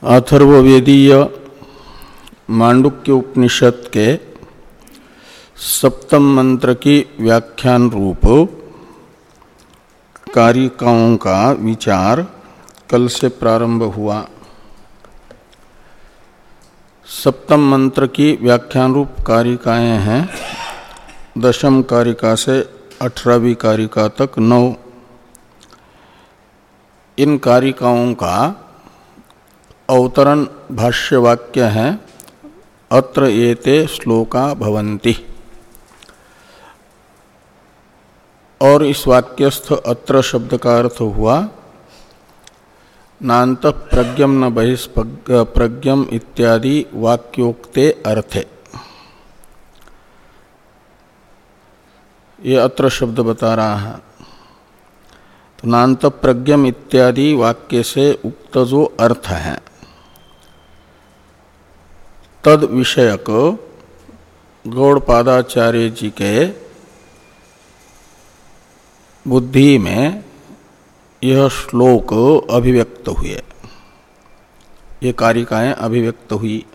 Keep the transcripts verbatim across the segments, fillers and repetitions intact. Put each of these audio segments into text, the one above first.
अथर्ववेदीय मांडुक्य उपनिषद के सप्तम मंत्र की व्याख्यान रूप कारिकाओं का विचार कल से प्रारंभ हुआ। सप्तम मंत्र की व्याख्यान रूप कारिकाएं हैं दशम कारिका से अठारहवीं कारिका तक नौ। इन कारिकाओं का अवतरण भाष्य वाक्य है अत्र एते श्लोका भवन्ति। और इस वाक्यस्थ अत्र शब्द का अर्थ हुआ नान्त प्रज्ञम न बहिष्प्रज्ञम इत्यादि वाक्योक्ते अर्थे। ये अत्र शब्द बता रहा है। तो नान्त प्रज्ञम इत्यादि वाक्य से उक्त जो अर्थ है तद विषयक गौड़पादाचार्य जी के बुद्धि में यह श्लोक अभिव्यक्त हुए, ये कारिकाएं अभिव्यक्त हुई।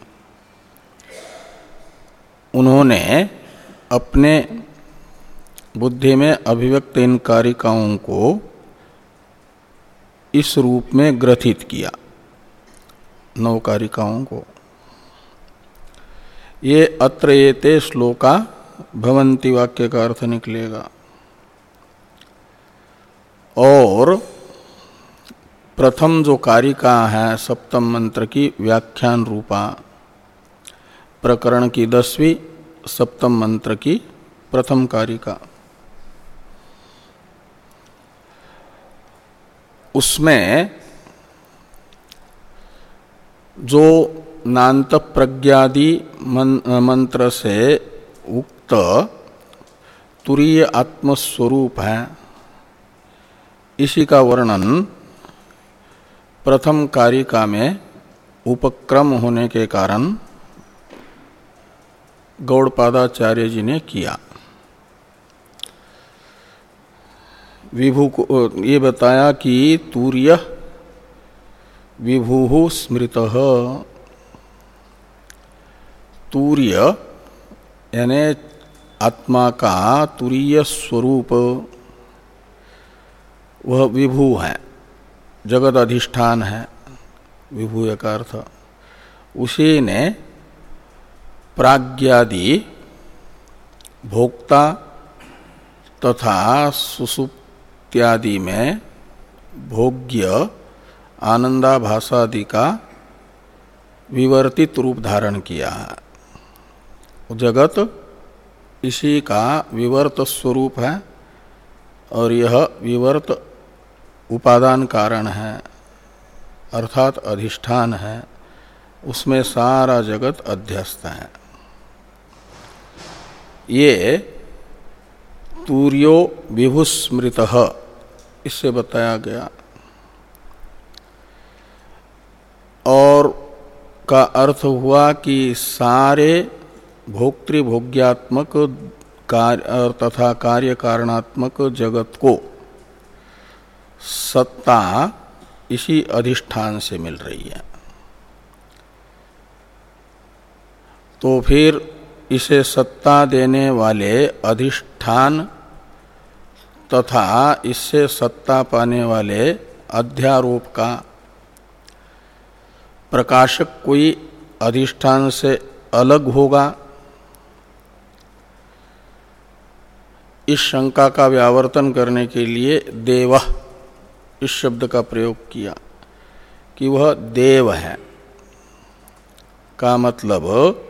उन्होंने अपने बुद्धि में अभिव्यक्त इन कारिकाओं को इस रूप में ग्रथित किया, नौ कारिकाओं को। ये अत्र एते श्लोका भवन्ति वाक्य का अर्थ निकलेगा। और प्रथम जो कारिका है सप्तम मंत्र की व्याख्यान रूपा प्रकरण की दसवीं सप्तम मंत्र की प्रथम कारिका, उसमें जो नान्त प्रज्ञादि मंत्र से उक्त तुरीय आत्मस्वरूप है, इसी का वर्णन प्रथम कारिका में उपक्रम होने के कारण गौड़पादाचार्य जी ने किया। विभु को ये बताया कि तूर्य विभु स्मृतः, तूर्य यानी आत्मा का तुरीय स्वरूप वह विभु है, जगत अधिष्ठान है। विभु का अर्थ उसी ने प्राज्ञादि भोक्ता तथा सुसुप्त्यादि में भोग्य आनंदाभासादि का विवर्तित रूप धारण किया है। जगत इसी का विवर्त स्वरूप है और यह विवर्त उपादान कारण है, अर्थात अधिष्ठान है, उसमें सारा जगत अध्यस्त है। ये तूर्यो विभुस्मृतः इससे बताया गया। और का अर्थ हुआ कि सारे भोक्तृभोग्यात्मक कार्य तथा कार्य कारणात्मक जगत को सत्ता इसी अधिष्ठान से मिल रही है। तो फिर इसे सत्ता देने वाले अधिष्ठान तथा इससे सत्ता पाने वाले अध्यारोप का प्रकाशक कोई अधिष्ठान से अलग होगा, इस शंका का व्यावर्तन करने के लिए देवः इस शब्द का प्रयोग किया कि वह देव है, का मतलब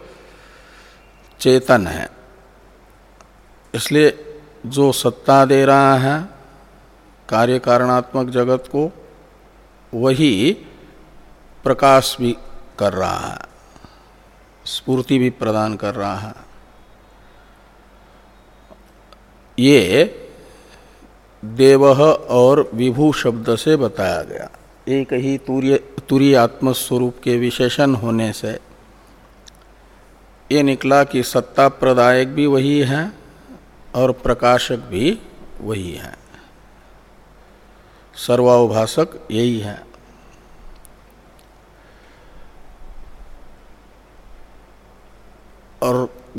चेतन है। इसलिए जो सत्ता दे रहा है कार्य कारणात्मक जगत को, वही प्रकाश भी कर रहा है, स्फूर्ति भी प्रदान कर रहा है। ये देवः और विभु शब्द से बताया गया। एक ही तुरीय तुरीय आत्मस्वरूप के विशेषण होने से ये निकला कि सत्ता प्रदायक भी वही है और प्रकाशक भी वही है, सर्वावभाषक यही है।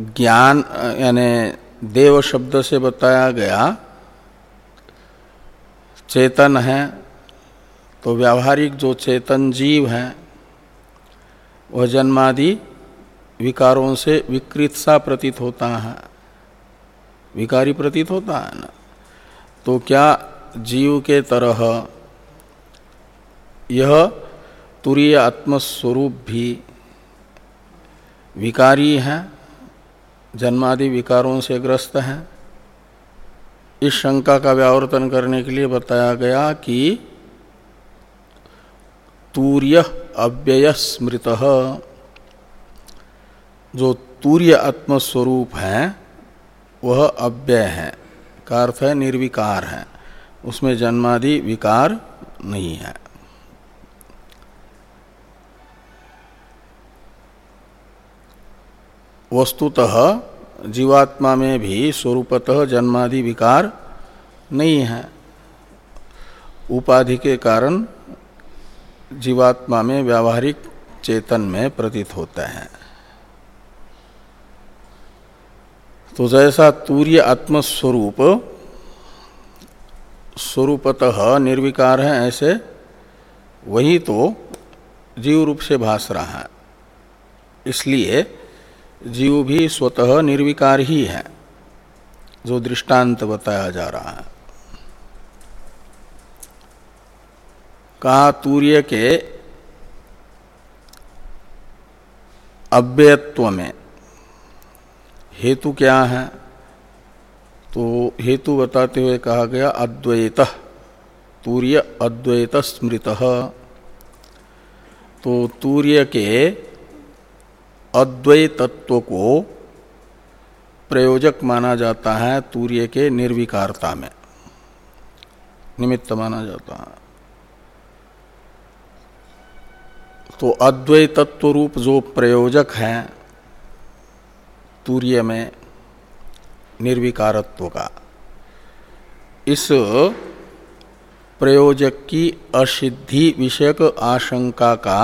ज्ञान यानी देव शब्द से बताया गया चेतन है, तो व्यावहारिक जो चेतन जीव है वह जन्मादि विकारों से विकृत सा प्रतीत होता है, विकारी प्रतीत होता है ना। तो क्या जीव के तरह यह तुरीय आत्मस्वरूप भी विकारी है, जन्मादि विकारों से ग्रस्त है? इस शंका का व्यावर्तन करने के लिए बताया गया कि तूर्य अव्यय स्मृतः, जो तूर्य आत्मस्वरूप है वह अव्यय है, का अर्थ है निर्विकार है, उसमें जन्मादि विकार नहीं है। वस्तुतः जीवात्मा में भी स्वरूपतः जन्मादि विकार नहीं है, उपाधि के कारण जीवात्मा में व्यावहारिक चेतन में प्रतीत होता है। तो जैसा तूर्य आत्मस्वरूप स्वरूपतः निर्विकार है, ऐसे वही तो जीव रूप से भास रहा है, इसलिए जीव भी स्वतः निर्विकार ही है, जो दृष्टांत बताया जा रहा है। कहा तूर्य के अव्ययत्व में हेतु क्या है, तो हेतु बताते हुए कहा गया अद्वैत, तूर्य अद्वैत स्मृतः। तो तूर्य के अद्वैतत्व को प्रयोजक माना जाता है, तूर्य के निर्विकारता में निमित्त माना जाता है। तो अद्वैतत्व रूप जो प्रयोजक है तूर्य में निर्विकारत्व का, इस प्रयोजक की असिद्धि विषयक आशंका का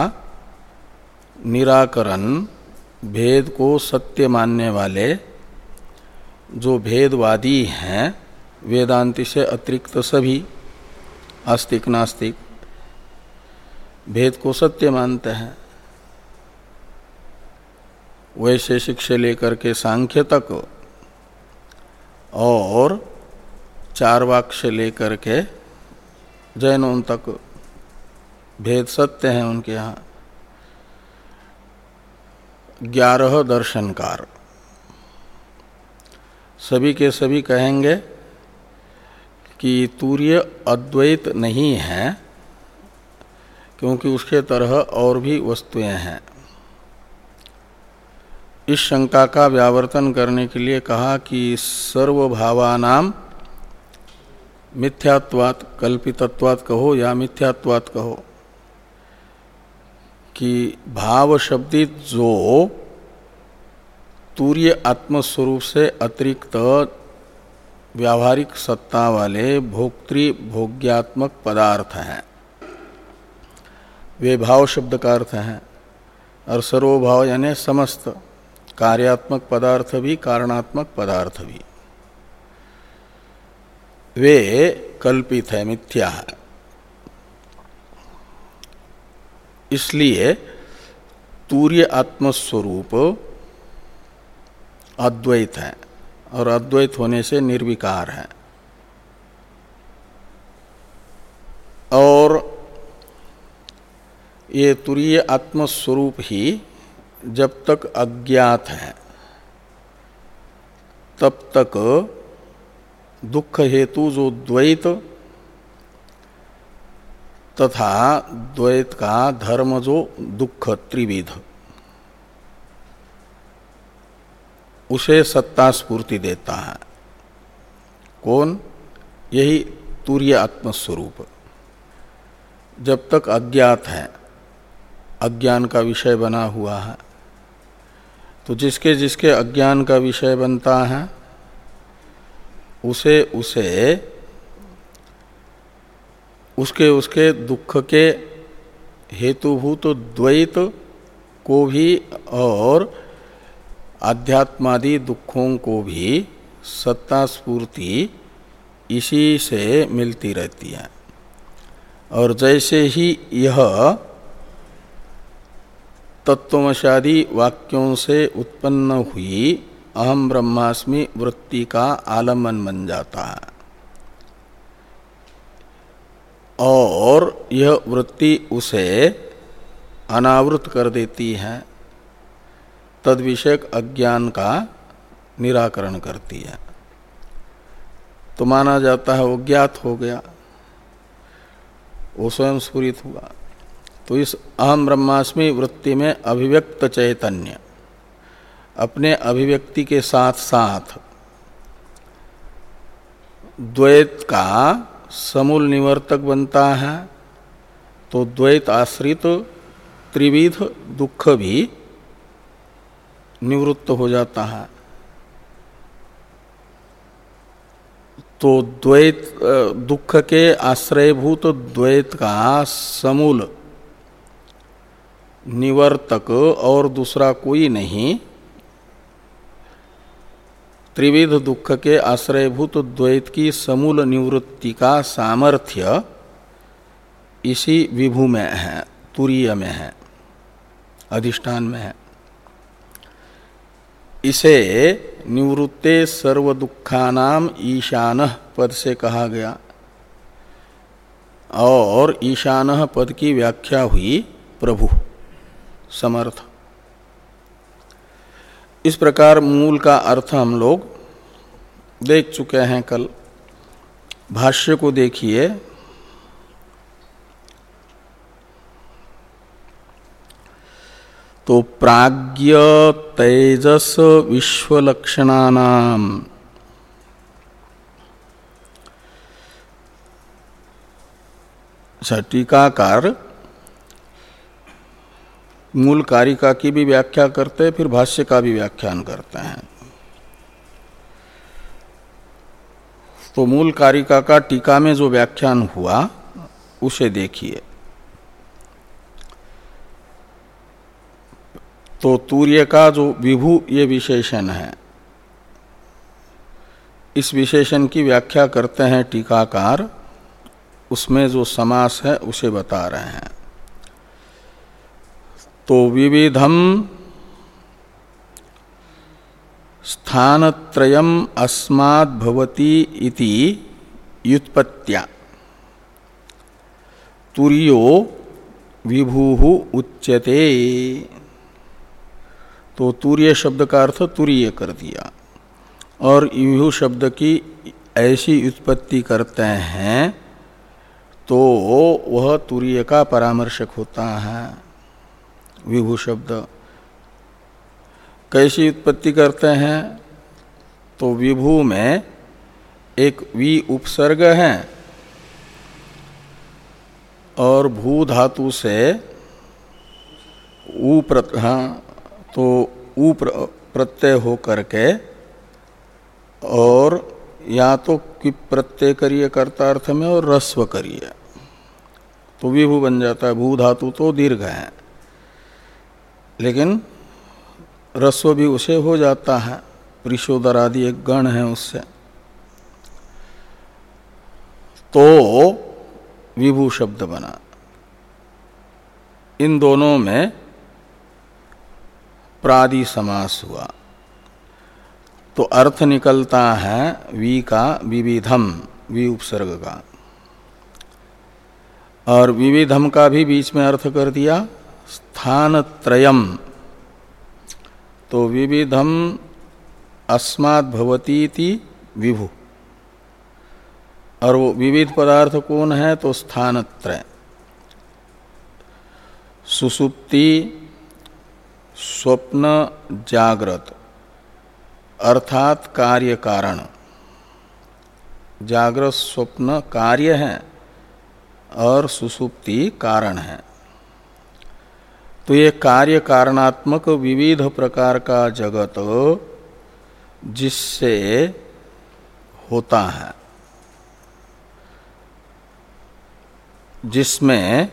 निराकरण भेद को सत्य मानने वाले जो भेदवादी हैं, वेदांति से अतिरिक्त सभी आस्तिक नास्तिक भेद को सत्य मानते हैं, वैशेषिक से लेकर के सांख्य तक और चार्वाक से लेकर के जैनों तक भेद सत्य हैं उनके यहाँ। ग्यारह दर्शनकार सभी के सभी कहेंगे कि तूर्य अद्वैत नहीं है, क्योंकि उसके तरह और भी वस्तुएं हैं। इस शंका का व्यावर्तन करने के लिए कहा कि सर्वभावानाम मिथ्यात्वात्, कल्पितत्वात् कहो या मिथ्यात्वात् कहो, कि भाव शब्दित जो तूर्य आत्मस्वरूप से अतिरिक्त व्यावहारिक सत्ता वाले भोक्तृ भोग्यात्मक पदार्थ हैं, वे भाव शब्द का अर्थ हैं। और सर्वभाव यानी समस्त कार्यात्मक पदार्थ भी कारणात्मक पदार्थ भी, वे कल्पित है, मिथ्या है। इसलिए तूर्य आत्मस्वरूप अद्वैत है और अद्वैत होने से निर्विकार है। और ये तुरीय आत्मस्वरूप ही जब तक अज्ञात है तब तक दुख हेतु जो द्वैत तथा द्वैत का धर्म जो दुख त्रिविध, उसे सत्ता स्फूर्ति देता है। कौन? यही तुरीय आत्मस्वरूप जब तक अज्ञात है, अज्ञान का विषय बना हुआ है। तो जिसके जिसके अज्ञान का विषय बनता है उसे उसे उसके उसके दुख के हेतुभूत द्वैत को भी और आध्यात्मादि दुखों को भी सत्ता स्फूर्ति इसी से मिलती रहती है। और जैसे ही यह तत्वमशादी वाक्यों से उत्पन्न हुई अहम ब्रह्मास्मि वृत्ति का आलम्बन बन जाता है और यह वृत्ति उसे अनावृत कर देती है, तद विषयक अज्ञान का निराकरण करती है, तो माना जाता है वो ज्ञात हो गया, वो स्वयं स्फुरित हुआ। तो इस अहम ब्रह्मास्मि वृत्ति में अभिव्यक्त चैतन्य अपने अभिव्यक्ति के साथ साथ द्वैत का समूल निवर्तक बनता है, तो द्वैत आश्रित त्रिविध दुख भी निवृत्त हो जाता है। तो द्वैत दुख के आश्रयभूत द्वैत का समूल निवर्तक और दूसरा कोई नहीं, त्रिविध दुख के आश्रयभूत द्वैत की समूल निवृत्ति का सामर्थ्य इसी विभु में है, तुरीय में है, अधिष्ठान में है। इसे निवृत्ते सर्व दुखानाम ईशानः पद से कहा गया और ईशानः पद की व्याख्या हुई प्रभु समर्थ। इस प्रकार मूल का अर्थ हम लोग देख चुके हैं कल। भाष्य को देखिए, तो प्राज्ञ तेजस विश्वलक्षणानाम टीकाकार मूल कारिका की भी व्याख्या करते हैं, फिर भाष्य का भी व्याख्यान करते हैं। तो मूल कारिका का टीका में जो व्याख्यान हुआ उसे देखिए। तो तूर्य का जो विभु ये विशेषण है, इस विशेषण की व्याख्या करते हैं टीकाकार, उसमें जो समास है उसे बता रहे हैं। तो विविधम स्थानत्रयम अस्माद् भवति इति व्युत्पत्त्या तुर्यो विभुः उच्यते। तो तुर्य शब्द का अर्थ तुरीय कर दिया और विभु शब्द की ऐसी उत्पत्ति करते हैं तो वह तुरीय का परामर्शक होता है। विभु शब्द कैसी उत्पत्ति करते हैं? तो विभु में एक वी उपसर्ग है और भू धातु से ऊ प्रत हाँ, तो ऊ प्रत्यय हो करके और या तो किप प्रत्यय करिए कर्तार्थ में और रस्व करिए तो विभु बन जाता है। भू धातु तो दीर्घ है लेकिन रस्व भी उसे हो जाता है, प्रिशोदर आदि एक गण है उससे, तो विभु शब्द बना। इन दोनों में प्रादि समास हुआ तो अर्थ निकलता है वी का विविधम, वी उपसर्ग का, और विविधम का भी बीच में अर्थ कर दिया स्थानत्रयम। तो विविधम अस्माद् भवतीति विभु, और वो विविध पदार्थ कौन है? तो स्थानत्रय, सुसुप्ति, स्वप्न, जागृत, अर्थात कार्य कारण। जागृत स्वप्न कार्य है और सुसुप्ति कारण है। तो ये कार्य कारणात्मक विविध प्रकार का जगत जिससे होता है, जिसमें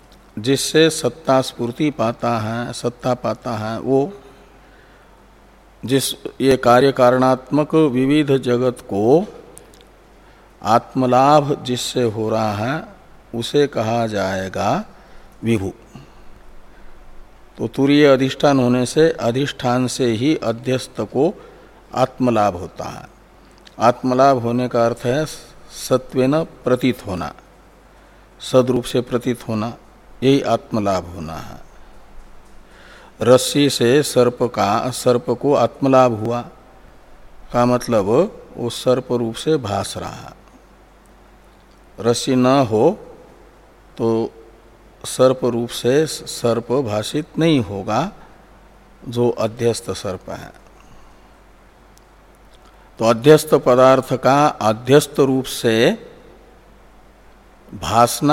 जिससे सत्ता स्फूर्ति पाता है, सत्ता पाता है, वो जिस ये कार्य कारणात्मक विविध जगत को आत्मलाभ जिससे हो रहा है उसे कहा जाएगा विभु। तो तुरीय अधिष्ठान होने से अधिष्ठान से ही अध्यस्त को आत्मलाभ होता है। आत्मलाभ होने का अर्थ है सत्वेन प्रतीत होना, सदरूप से प्रतीत होना, यही आत्मलाभ होना है। रस्सी से सर्प का सर्प को आत्मलाभ हुआ का मतलब वो सर्प रूप से भास रहा। रस्सी न हो तो सर्प रूप से सर्प भाषित नहीं होगा जो अध्यस्त सर्प है। तो अध्यस्त पदार्थ का अध्यस्त रूप से भासना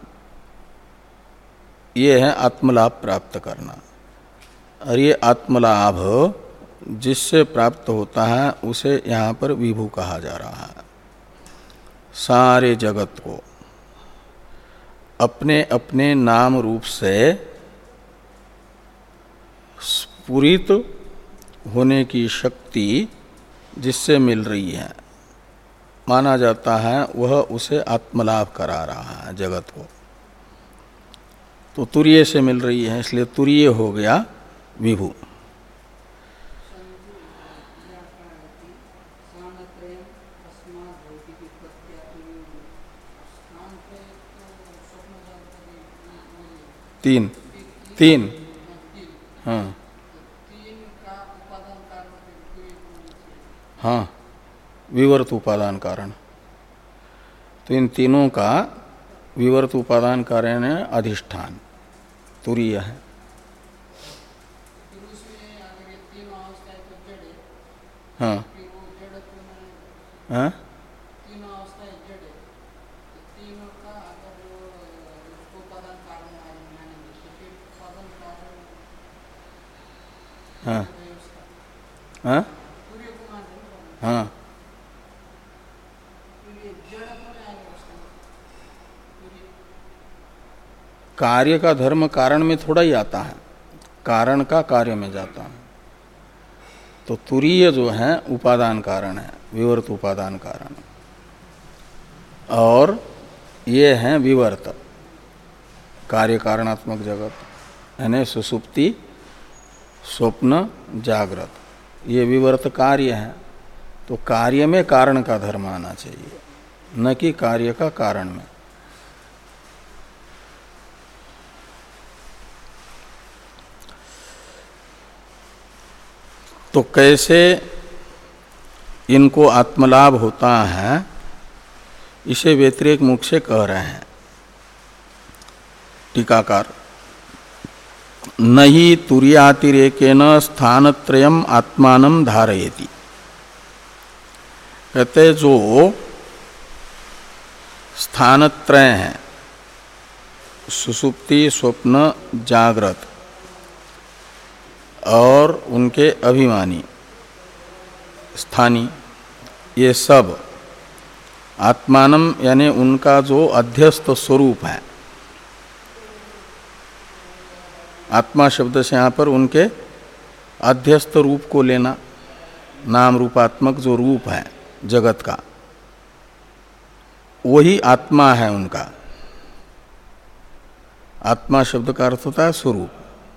ये है आत्मलाभ प्राप्त करना। और ये आत्मलाभ जिससे प्राप्त होता है उसे यहाँ पर विभु कहा जा रहा है। सारे जगत को अपने अपने नाम रूप से स्फुरित होने की शक्ति जिससे मिल रही है माना जाता है, वह उसे आत्मलाभ करा रहा है जगत को। तो तुरीय से मिल रही है, इसलिए तुरीय हो गया विभु। तीन तीन हाँ हाँ विवर्त उपादान कारण। तो इन तीनों का विवर्त उपादान कारण है अधिष्ठान, तुरीय है। हाँ हाँ हाँ हाँ हाँ कार्य का धर्म कारण में थोड़ा ही आता है, कारण का कार्य में जाता है। तो तुरीय जो है उपादान कारण है, विवर्त उपादान कारण। और ये है विवर्त कार्य कारणात्मक जगत, यानी सुसुप्ति स्वप्न जागृत, ये विवर्त कार्य है। तो कार्य में कारण का धर्म आना चाहिए, न कि कार्य का कारण में। तो कैसे इनको आत्मलाभ होता है इसे व्यतिरेक मुख से कह रहे हैं टीकाकार। नहीं तुरीयातिरेकेन स्थानत्रयम् आत्मानं धारयति। कहते जो स्थानत्रय हैं, सुषुप्ति स्वप्न जागृत और उनके अभिमानी स्थानी, ये सब आत्मानम यानी उनका जो अध्यस्त स्वरूप है। आत्मा शब्द से यहाँ पर उनके अध्यस्त रूप को लेना, नाम रूपात्मक जो रूप है जगत का, वही आत्मा है उनका। आत्मा शब्द का अर्थ होता है स्वरूप।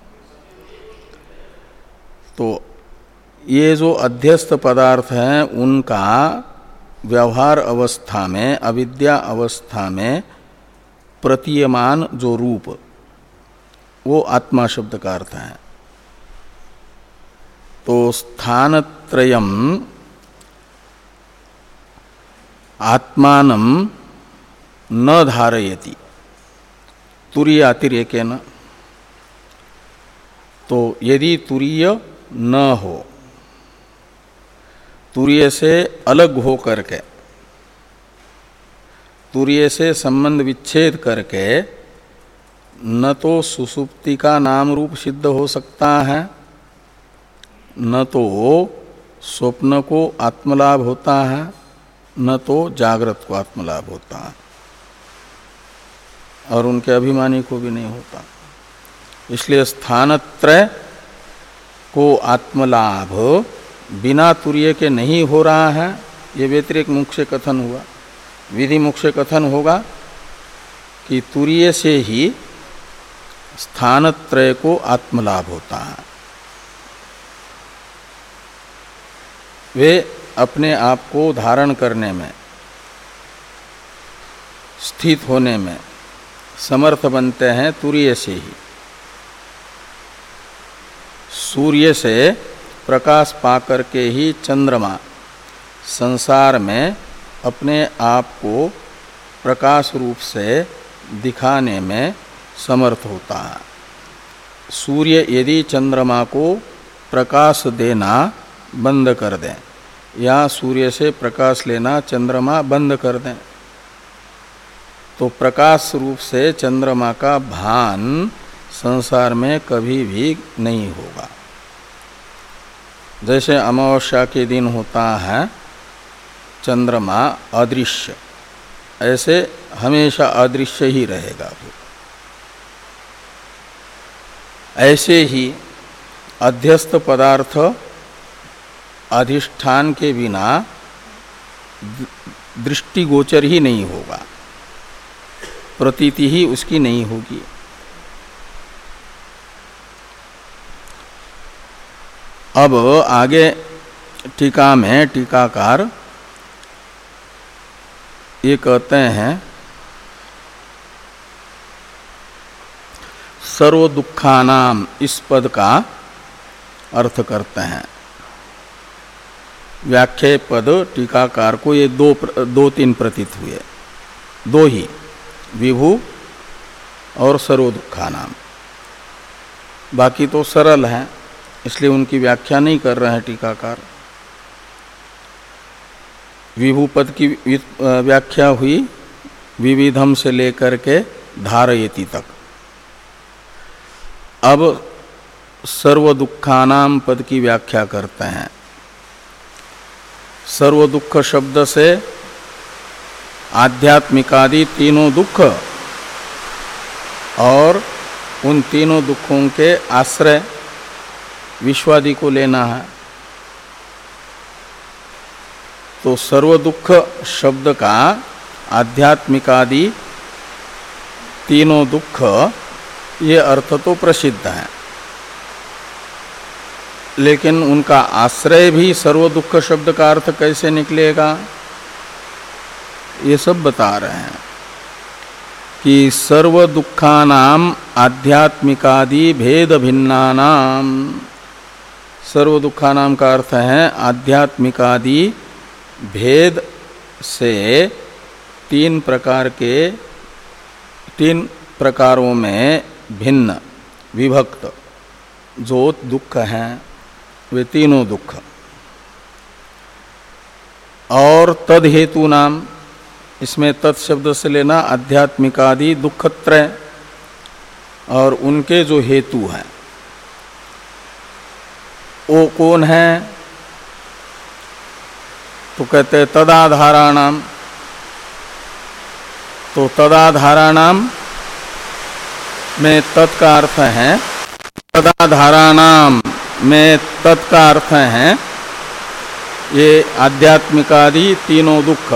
तो ये जो अध्यस्त पदार्थ हैं उनका व्यवहार अवस्था में, अविद्या अवस्था में प्रतीयमान जो रूप, वो आत्मा शब्द का अर्थ है। तो स्थानत्रयम् आत्मानं न धारयति तुरीयातिरेकेन। तो यदि तुरीय न हो, तुरीय से अलग हो करके, तुरीय से संबंध विच्छेद करके न तो सुषुप्ति का नाम रूप सिद्ध हो सकता है, न तो स्वप्न को आत्मलाभ होता है, न तो जागृत को आत्मलाभ होता है, और उनके अभिमानी को भी नहीं होता। इसलिए स्थानत्रय को आत्मलाभ बिना तुर्य के नहीं हो रहा है, ये व्यतिरेक मुख से कथन हुआ। विधि मुख से कथन होगा कि तुर्य से ही स्थानत्रय को आत्मलाभ होता है। वे अपने आप को धारण करने में, स्थित होने में समर्थ बनते हैं तुर्य से ही। सूर्य से प्रकाश पाकर के ही चंद्रमा संसार में अपने आप को प्रकाश रूप से दिखाने में समर्थ होता है। सूर्य यदि चंद्रमा को प्रकाश देना बंद कर दें या सूर्य से प्रकाश लेना चंद्रमा बंद कर दें, तो प्रकाश रूप से चंद्रमा का भान संसार में कभी भी नहीं होगा। जैसे अमावस्या के दिन होता है चंद्रमा अदृश्य, ऐसे हमेशा अदृश्य ही रहेगा। ऐसे ही अध्यस्त पदार्थ अधिष्ठान के बिना दृष्टिगोचर ही नहीं होगा, प्रतीति ही उसकी नहीं होगी। अब आगे टीका में टीकाकार ये कहते हैं सर्व दुखानाम, इस पद का अर्थ करते हैं। व्याख्या पद टीकाकार को ये दो दो तीन प्रतीत हुए, दो ही, विभु और सर्व दुखानाम। बाकी तो सरल है, इसलिए उनकी व्याख्या नहीं कर रहे हैं टीकाकार। विभु पद की व्याख्या हुई विविधम से लेकर के धारयति तक। अब सर्व दुखानाम पद की व्याख्या करते हैं। सर्व दुख शब्द से आध्यात्मिकादि तीनों दुख और उन तीनों दुखों के आश्रय विश्वादि को लेना है। तो सर्व दुख शब्द का आध्यात्मिकादि तीनों दुख, ये अर्थ तो प्रसिद्ध है, लेकिन उनका आश्रय भी सर्व दुख शब्द का अर्थ कैसे निकलेगा, ये सब बता रहे हैं कि सर्व दुखानाम आध्यात्मिकादि भेद भिन्नानाम। सर्व दुखानाम का अर्थ है आध्यात्मिकादि भेद से तीन प्रकार के, तीन प्रकारों में भिन्न विभक्त जो दुख हैं वे तीनों दुख। और तद हेतु नाम, इसमें तत् शब्द से लेना आध्यात्मिकादि दुखत्रय, और उनके जो हेतु हैं वो कौन है, तो कहते हैं तदाधाराणाम। तो तदाधाराणाम में तत् का अर्थ है, तदाधाराणाम में तत् का अर्थ है ये आध्यात्मिकादि तीनों दुख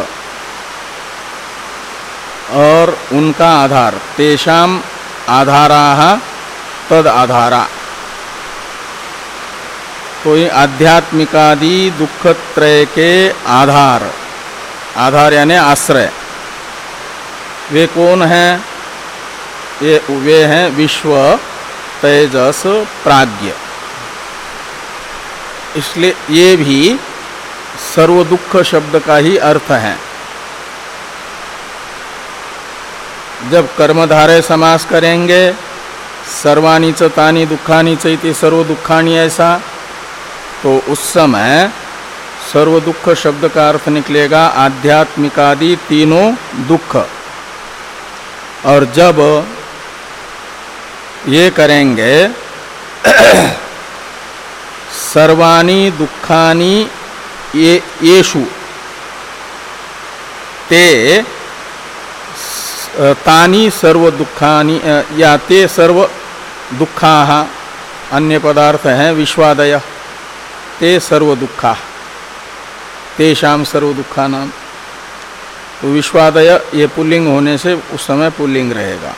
और उनका आधार, तेषाम आधाराः तद आधारा। तो ये आध्यात्मिकादि दुखत्रय के आधार, आधार यानी आश्रय, वे कौन हैं, ये वे हैं विश्व, तेजस, प्राज्ञ। इसलिए ये भी सर्व दुख शब्द का ही अर्थ है। जब कर्मधारय समास करेंगे सर्वाणि च तानि दुखानि च इति सर्व दुखानि, ऐसा, तो उस समय सर्व दुख शब्द का अर्थ निकलेगा आध्यात्मिकादि तीनों दुख। और जब ये करेंगे सर्वाणि दुखानि ये येषु ते तानि सर्व दुखानि या ते सर्व दुखाः, अन्य पदार्थ हैं विश्वादय। ते सर्व दुखा, तेषाम सर्व दुखा नाम। तो विश्वादय ये पुल्लिंग होने से उस समय पुल्लिंग रहेगा।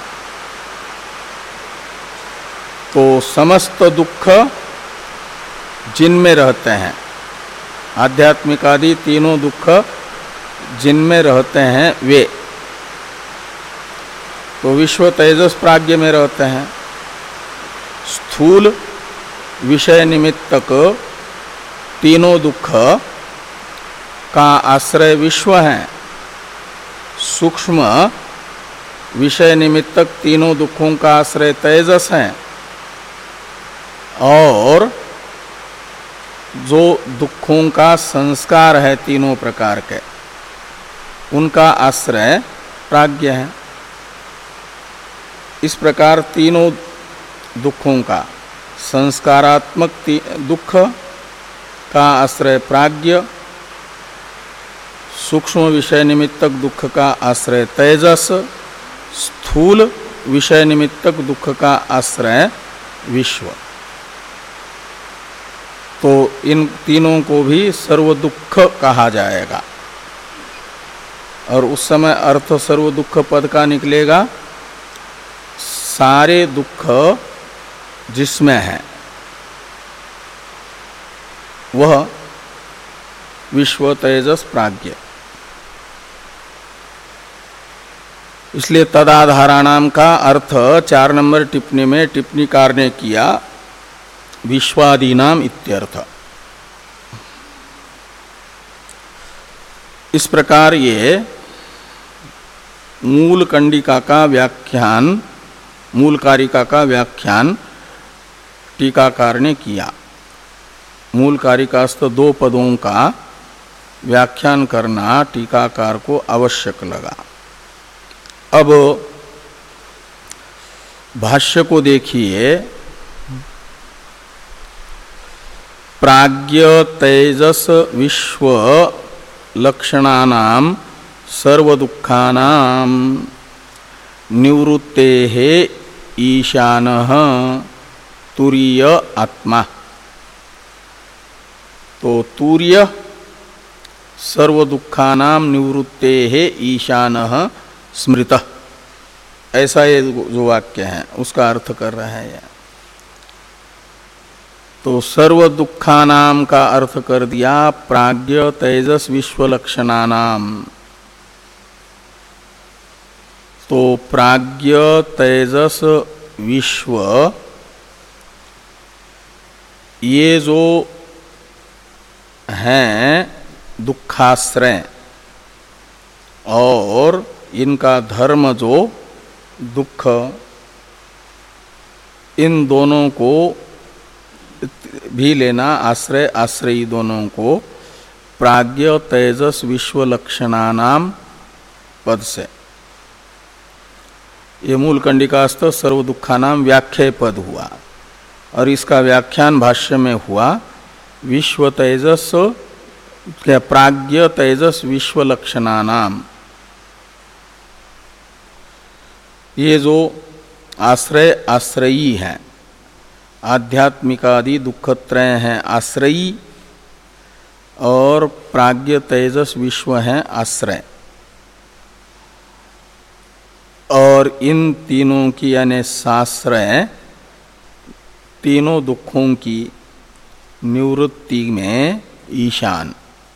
तो समस्त दुख जिनमें रहते हैं, आध्यात्मिक आदि तीनों दुख जिनमें रहते हैं वे, तो विश्व तेजस प्राज्ञ में रहते हैं। स्थूल विषय निमित्तक तीनों दुख का आश्रय विश्व है, सूक्ष्म विषय निमित्तक तीनों दुखों का आश्रय तेजस है, और जो दुखों का संस्कार है तीनों प्रकार के, उनका आश्रय प्राज्ञ है। इस प्रकार तीनों दुखों का संस्कारात्मक दुख का आश्रय प्राज्ञ, सूक्ष्म विषय निमित्तक दुख का आश्रय तेजस, स्थूल विषय निमित्तक दुख का आश्रय विश्व। तो इन तीनों को भी सर्व दुख कहा जाएगा। और उस समय अर्थ सर्व दुख पद का निकलेगा सारे दुख जिसमें है वह विश्व तेजस प्राज्ञ। इसलिए तदाधाराणाम का अर्थ चार नंबर टिप्पणी में टिप्पणीकार ने किया विश्वादीनाम इत्यर्थ। इस प्रकार ये मूल कंडिका का व्याख्यान, मूल कारिका का व्याख्यान टीकाकार ने किया। मूल कारिकास्थ दो पदों का व्याख्यान करना टीकाकार को आवश्यक लगा। अब भाष्य को देखिए। प्राज्ञ तेजस विश्व लक्षणानाम सर्वदुखानाम निवृत्तेः ईशानः तुरीय आत्मा। तो तुर्य सर्वदुखानाम निवृत्तेः ईशानः स्मृतः, ऐसा ये जो वाक्य है उसका अर्थ कर रहा है यह। तो सर्व दुखानाम का अर्थ कर दिया प्राज्ञ तेजस विश्व लक्षणानाम। तो प्राज्ञ तेजस विश्व ये जो हैं दुखाश्रय, और इनका धर्म जो दुख, इन दोनों को भी लेना, आश्रय आश्रयी दोनों को प्राज्ञ तेजस विश्व लक्षणानाम पद से। ये मूल कंडिकास्थ सर्व दुखानाम व्याख्या पद हुआ, और इसका व्याख्यान भाष्य में हुआ विश्व तेजस क्या प्राज्ञ तेजस विश्व लक्षणानाम। ये जो आश्रय आश्रयी हैं, आध्यात्मिकादि दुखत्रय हैं आश्रयी, और प्राज्ञ तेजस विश्व हैं आश्रय। और इन तीनों की यानी साश्रय तीनों दुखों की निवृत्ति में ईशान।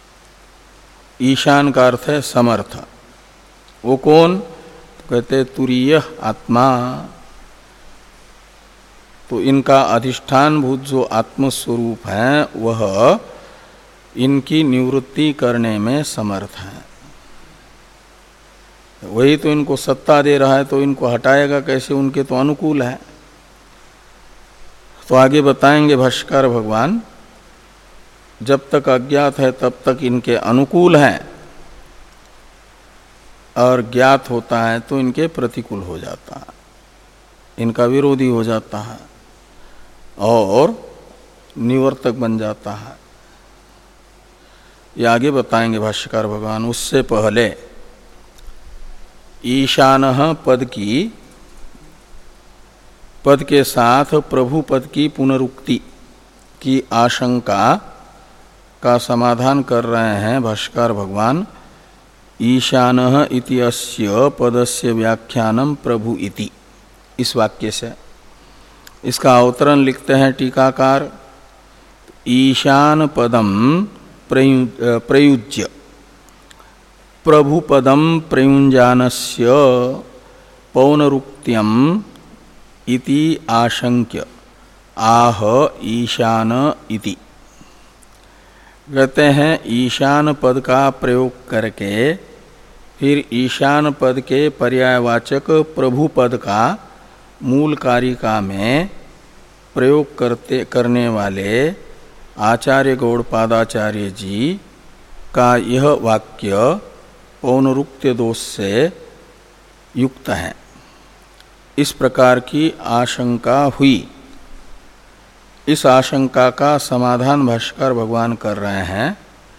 ईशान का अर्थ है समर्थ। वो कौन? तो कहते तुरीय आत्मा। तो इनका अधिष्ठान भूत जो आत्मस्वरूप है वह इनकी निवृत्ति करने में समर्थ है। वही तो इनको सत्ता दे रहा है, तो इनको हटाएगा कैसे? उनके तो अनुकूल है। तो आगे बताएंगे भाष्यकार भगवान, जब तक अज्ञात है तब तक इनके अनुकूल है, और ज्ञात होता है तो इनके प्रतिकूल हो जाता है, इनका विरोधी हो जाता है और निवर्तक बन जाता है। ये आगे बताएंगे भाष्यकार भगवान। उससे पहले ईशानः पद की पद के साथ प्रभु पद की पुनरुक्ति की आशंका का समाधान कर रहे हैं भाष्यकार भगवान। ईशानः इति अस्य पदस्य व्याख्यानम प्रभु इति, इस वाक्य से। इसका अवतरण लिखते हैं टीकाकार। ईशान पदम प्रयुज्य प्रभु पदम प्रयुञ्जानस्य पौनरुक्त्यम इति आशंक्य आह ईशान इति। कहते हैं ईशान पद का प्रयोग करके फिर ईशान पद के पर्यायवाचक प्रभु पद का मूल कारिका में प्रयोग करते करने वाले आचार्य गौड़पादाचार्य जी का यह वाक्य पौनरुक्त्य दोष से युक्त है। इस प्रकार की आशंका हुई। इस आशंका का समाधान भाष्यकार भगवान कर रहे हैं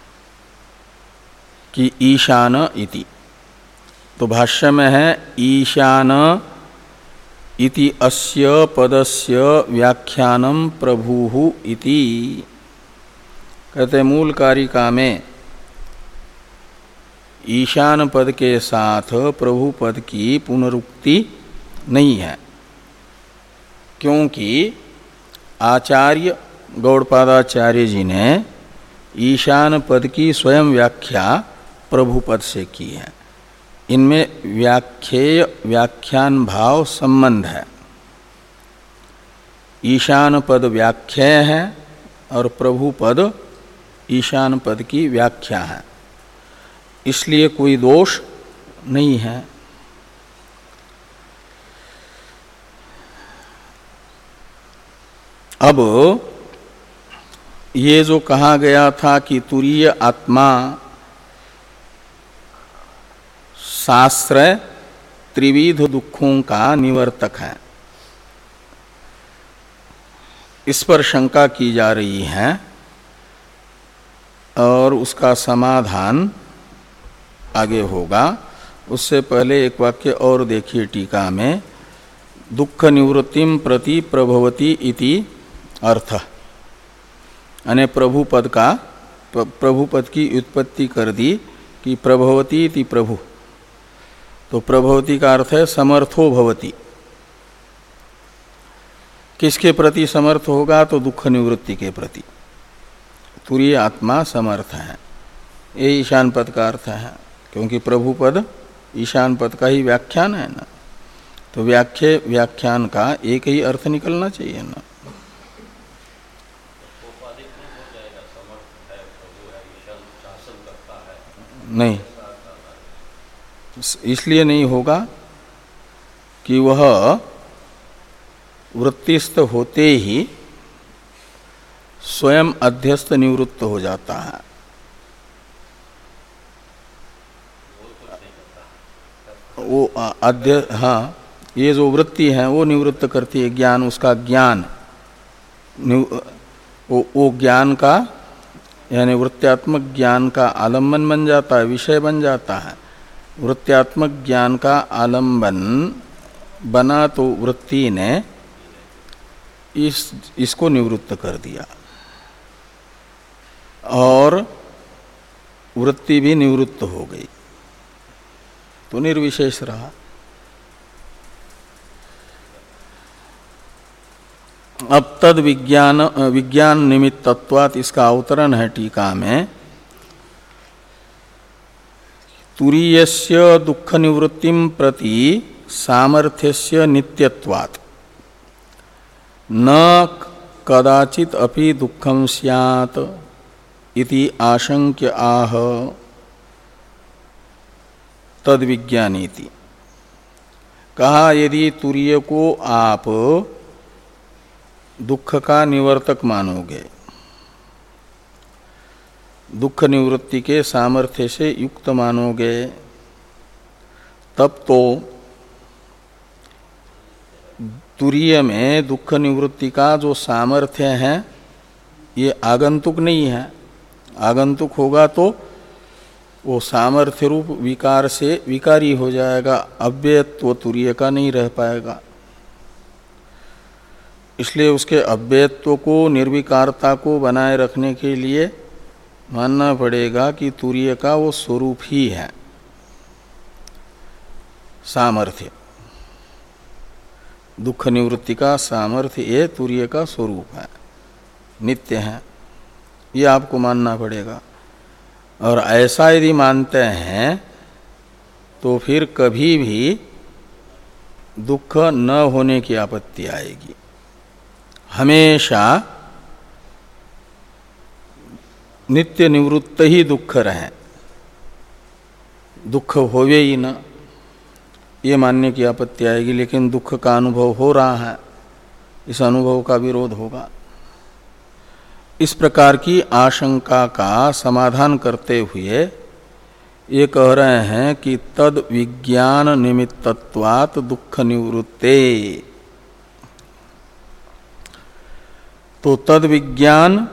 कि ईशान इति। तो भाष्य में है ईशान इति अस्य पदस्य व्याख्यानम प्रभुः इति। कहते मूल कारिका में ईशान पद के साथ प्रभु पद की पुनरुक्ति नहीं है, क्योंकि आचार्य गौड़पादाचार्य जी ने ईशान पद की स्वयं व्याख्या प्रभु पद से की है। इनमें व्याख्येय व्याख्यान भाव संबंध है। ईशान पद व्याख्येय है और प्रभु पद ईशान पद की व्याख्या है, इसलिए कोई दोष नहीं है। अब ये जो कहा गया था कि तुरीय आत्मा शास्त्र त्रिविध दुखों का निवर्तक है, इस पर शंका की जा रही है और उसका समाधान आगे होगा। उससे पहले एक वाक्य और देखिए टीका में। दुख निवृत्तिम प्रति प्रभवती इति अर्थ, यानी प्रभु पद का प्रभु पद की उत्पत्ति कर दी कि प्रभवती इति प्रभु। तो प्रभवती का अर्थ है समर्थो भवति। किसके प्रति समर्थ होगा? तो दुख निवृत्ति के प्रति। तुरीय आत्मा समर्थ है, ये ईशान पद का अर्थ है, क्योंकि प्रभु पद ईशान पद का ही व्याख्यान है ना। तो व्याख्या व्याख्यान का एक ही अर्थ निकलना चाहिए ना। नहीं, इसलिए नहीं होगा कि वह वृत्तिस्थ होते ही स्वयं अध्यस्त निवृत्त हो जाता है। वो अध्य हाँ, ये जो वृत्ति है वो निवृत्त करती है ज्ञान, उसका ज्ञान वो, वो ज्ञान का यानी वृत्त्यात्मक ज्ञान का आलम्बन बन जाता है, विषय बन जाता है। वृत्त्यात्मक ज्ञान का आलम्बन बना तो वृत्ति ने इस इसको निवृत्त कर दिया और वृत्ति भी निवृत्त हो गई, तो निर्विशेष रहा। अब तद विज्ञान विज्ञान निमित्तत्वात् इसका अवतरण है टीका में। तुरीयस्य दुख निवृत्तिम प्रति सामर्थ्यस्य नित्यत्वात् न कदाचित अपि दुखम स्यात् इति आशंक्य आह तद विज्ञानीति। कहा यदि तुरीय को आप दुख का निवर्तक मानोगे, दुख निवृत्ति के सामर्थ्य से युक्त मानोगे, तब तो तुरीय में दुख निवृत्ति का जो सामर्थ्य है ये आगंतुक नहीं है। आगंतुक होगा तो वो सामर्थ्य रूप विकार से विकारी हो जाएगा, अव्ययत्व तुरीय का नहीं रह पाएगा। इसलिए उसके अव्ययत्व को, निर्विकारता को बनाए रखने के लिए मानना पड़ेगा कि तुरीय का वो स्वरूप ही है, सामर्थ्य, दुख निवृत्ति का सामर्थ्य ये तुरीय का स्वरूप है, नित्य है, ये आपको मानना पड़ेगा। और ऐसा यदि मानते हैं तो फिर कभी भी दुख न होने की आपत्ति आएगी। हमेशा नित्य निवृत्त ही दुख रहे, दुख होवे ही न, ये मानने की आपत्ति आएगी। लेकिन दुख का अनुभव हो रहा है, इस अनुभव का विरोध होगा। इस प्रकार की आशंका का समाधान करते हुए ये कह रहे हैं कि तद विज्ञान निमित्तत्वात् दुख निवृत्ते। तो तद विज्ञान,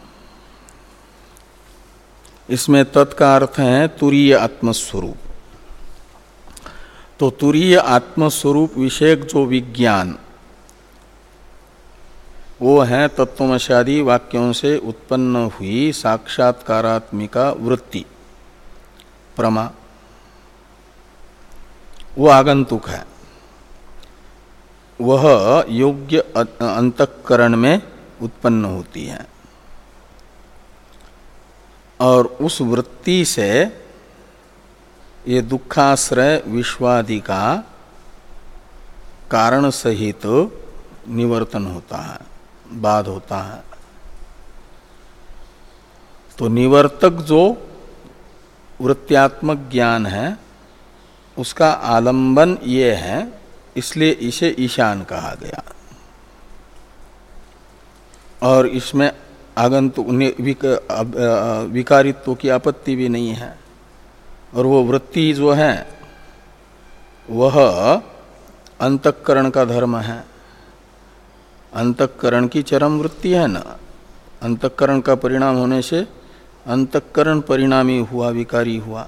इसमें तत् का अर्थ है तुरीय आत्मस्वरूप। तो तुरीय आत्मस्वरूप विषयक जो विज्ञान, वो है तत्वमशादी वाक्यों से उत्पन्न हुई साक्षात्कारात्मिका वृत्ति प्रमा, वो आगंतुक है। वह योग्य अंतःकरण में उत्पन्न होती है और उस वृत्ति से ये दुखाश्रय विश्वादि का कारण सहित निवर्तन होता है, बाध होता है। तो निवर्तक जो वृत्त्यात्मक ज्ञान है उसका आलंबन ये है, इसलिए इसे ईशान कहा गया। और इसमें आगंतुक विकारित्व की आपत्ति भी नहीं है। और वो वृत्ति जो है वह अंतःकरण का धर्म है, अंतःकरण की चरम वृत्ति है ना। अंतःकरण का परिणाम होने से अंतःकरण परिणामी हुआ, विकारी हुआ।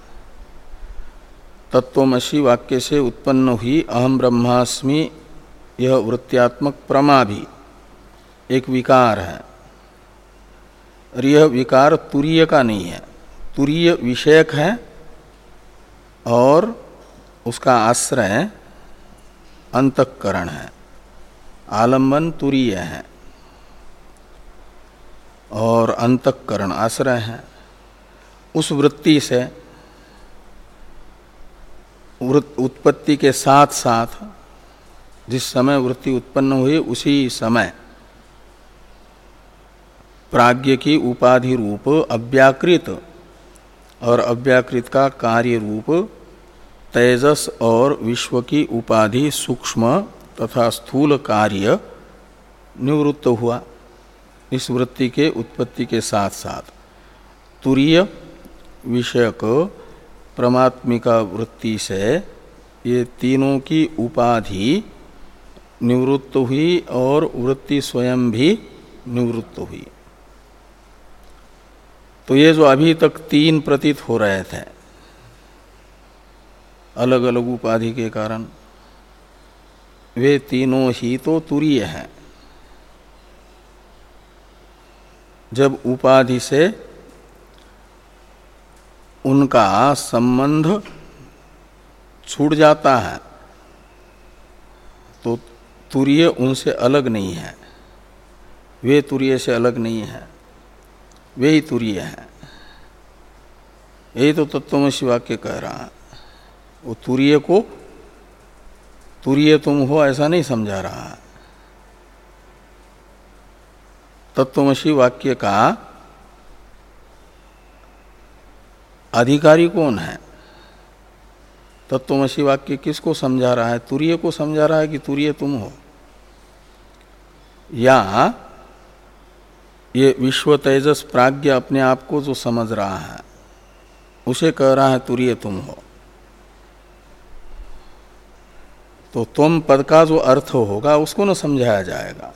तत्वमसि वाक्य से उत्पन्न हुई अहम ब्रह्मास्मि यह वृत्त्यात्मक प्रमा भी एक विकार है। और यह विकार तुरीय का नहीं है, तुरीय विषयक है और उसका आश्रय अंतःकरण है, आलंबन तुरीय है और अंतःकरण आश्रय है। उस वृत्ति से उत्पत्ति के साथ साथ जिस समय वृत्ति उत्पन्न हुई उसी समय प्राज्ञ की उपाधि रूप अव्याकृत और अव्याकृत का कार्य रूप तेजस और विश्व की उपाधि सूक्ष्म तथा स्थूल कार्य निवृत्त हुआ। इस वृत्ति के उत्पत्ति के साथ साथ तुरीय विषयक परमात्मिका वृत्ति से ये तीनों की उपाधि निवृत्त हुई और वृत्ति स्वयं भी निवृत्त हुई। तो ये जो अभी तक तीन प्रतीत हो रहे थे अलग अलग उपाधि के कारण, वे तीनों ही तो तुरीय हैं। जब उपाधि से उनका संबंध छूट जाता है तो तुरीय उनसे अलग नहीं है, वे तुरीय से अलग नहीं है, वे ही तुरीय है। यही तो तत्वमसि वाक्य कह रहा है। वो तुरीय को तुरीय तुम हो ऐसा नहीं समझा रहा है। तत्वमसि वाक्य का अधिकारी कौन है? तत्वमसि वाक्य किसको समझा रहा है? तुरीय को समझा रहा है कि तुरीय तुम हो, या ये विश्व तेजस प्राज्ञ अपने आप को जो समझ रहा है उसे कह रहा है तुरीय तुम हो। तो तुम पद का जो अर्थ होगा उसको न समझाया जाएगा।